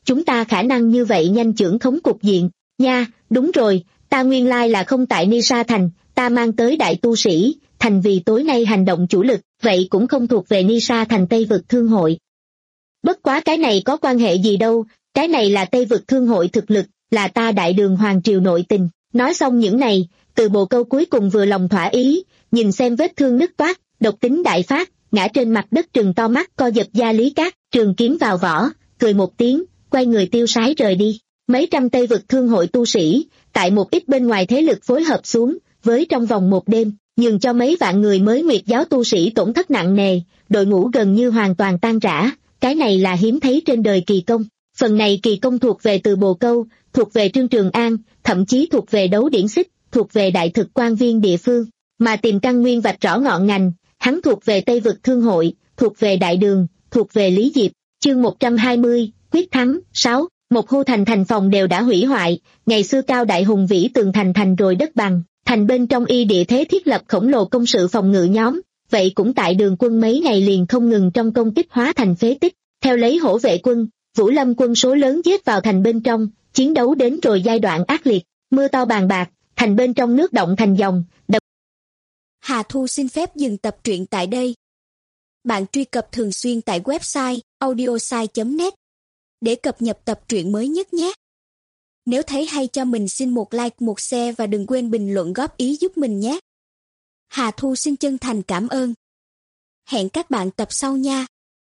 chúng ta khả năng như vậy nhanh chưởng khống cục diện. Nha, đúng rồi, ta nguyên lai là không tại Nisa thành, ta mang tới đại tu sĩ, thành vì tối nay hành động chủ lực, vậy cũng không thuộc về Nisa thành Tây vực thương hội. Bất quá cái này có quan hệ gì đâu, cái này là Tây vực thương hội thực lực, là ta đại đường hoàng triều nội tình. Nói xong những này, Từ Bồ Câu cuối cùng vừa lòng thỏa ý, nhìn xem vết thương nứt toát, độc tính đại phát, ngã trên mặt đất trừng to mắt co giật da Lý Cát, trường kiếm vào vỏ, cười một tiếng, quay người tiêu sái rời đi. Mấy trăm Tây vực thương hội tu sĩ, tại một ít bên ngoài thế lực phối hợp xuống, với trong vòng một đêm, nhường cho mấy vạn người mới nguyệt giáo tu sĩ tổn thất nặng nề, đội ngũ gần như hoàn toàn tan rã, cái này là hiếm thấy trên đời kỳ công. Phần này kỳ công thuộc về Từ Bồ Câu, thuộc về Trương Trường An, thậm chí thuộc về Đấu Điển Xích, thuộc về đại thực quan viên địa phương, mà tìm căn nguyên vạch rõ ngọn ngành, hắn thuộc về Tây vực thương hội, thuộc về đại đường, thuộc về Lý Diệp. Chương một trăm hai mươi, quyết thắng. Sáu. Một hô thành thành phòng đều đã hủy hoại, ngày xưa cao đại hùng vĩ tường thành thành rồi đất bằng, thành bên trong y địa thế thiết lập khổng lồ công sự phòng ngự nhóm, vậy cũng tại đường quân mấy ngày liền không ngừng trong công kích hóa thành phế tích, theo lấy hổ vệ quân, Vũ Lâm quân số lớn giết vào thành bên trong, chiến đấu đến rồi giai đoạn ác liệt, mưa to bàn bạc, thành bên trong nước động thành dòng, đập. Hà Thu xin phép dừng tập truyện tại đây. Bạn truy cập thường xuyên tại website audiosai chấm net để cập nhật tập truyện mới nhất nhé. Nếu thấy hay cho mình xin một like, một share và đừng quên bình luận góp ý giúp mình nhé. Hà Thu xin chân thành cảm ơn. Hẹn các bạn tập sau nha.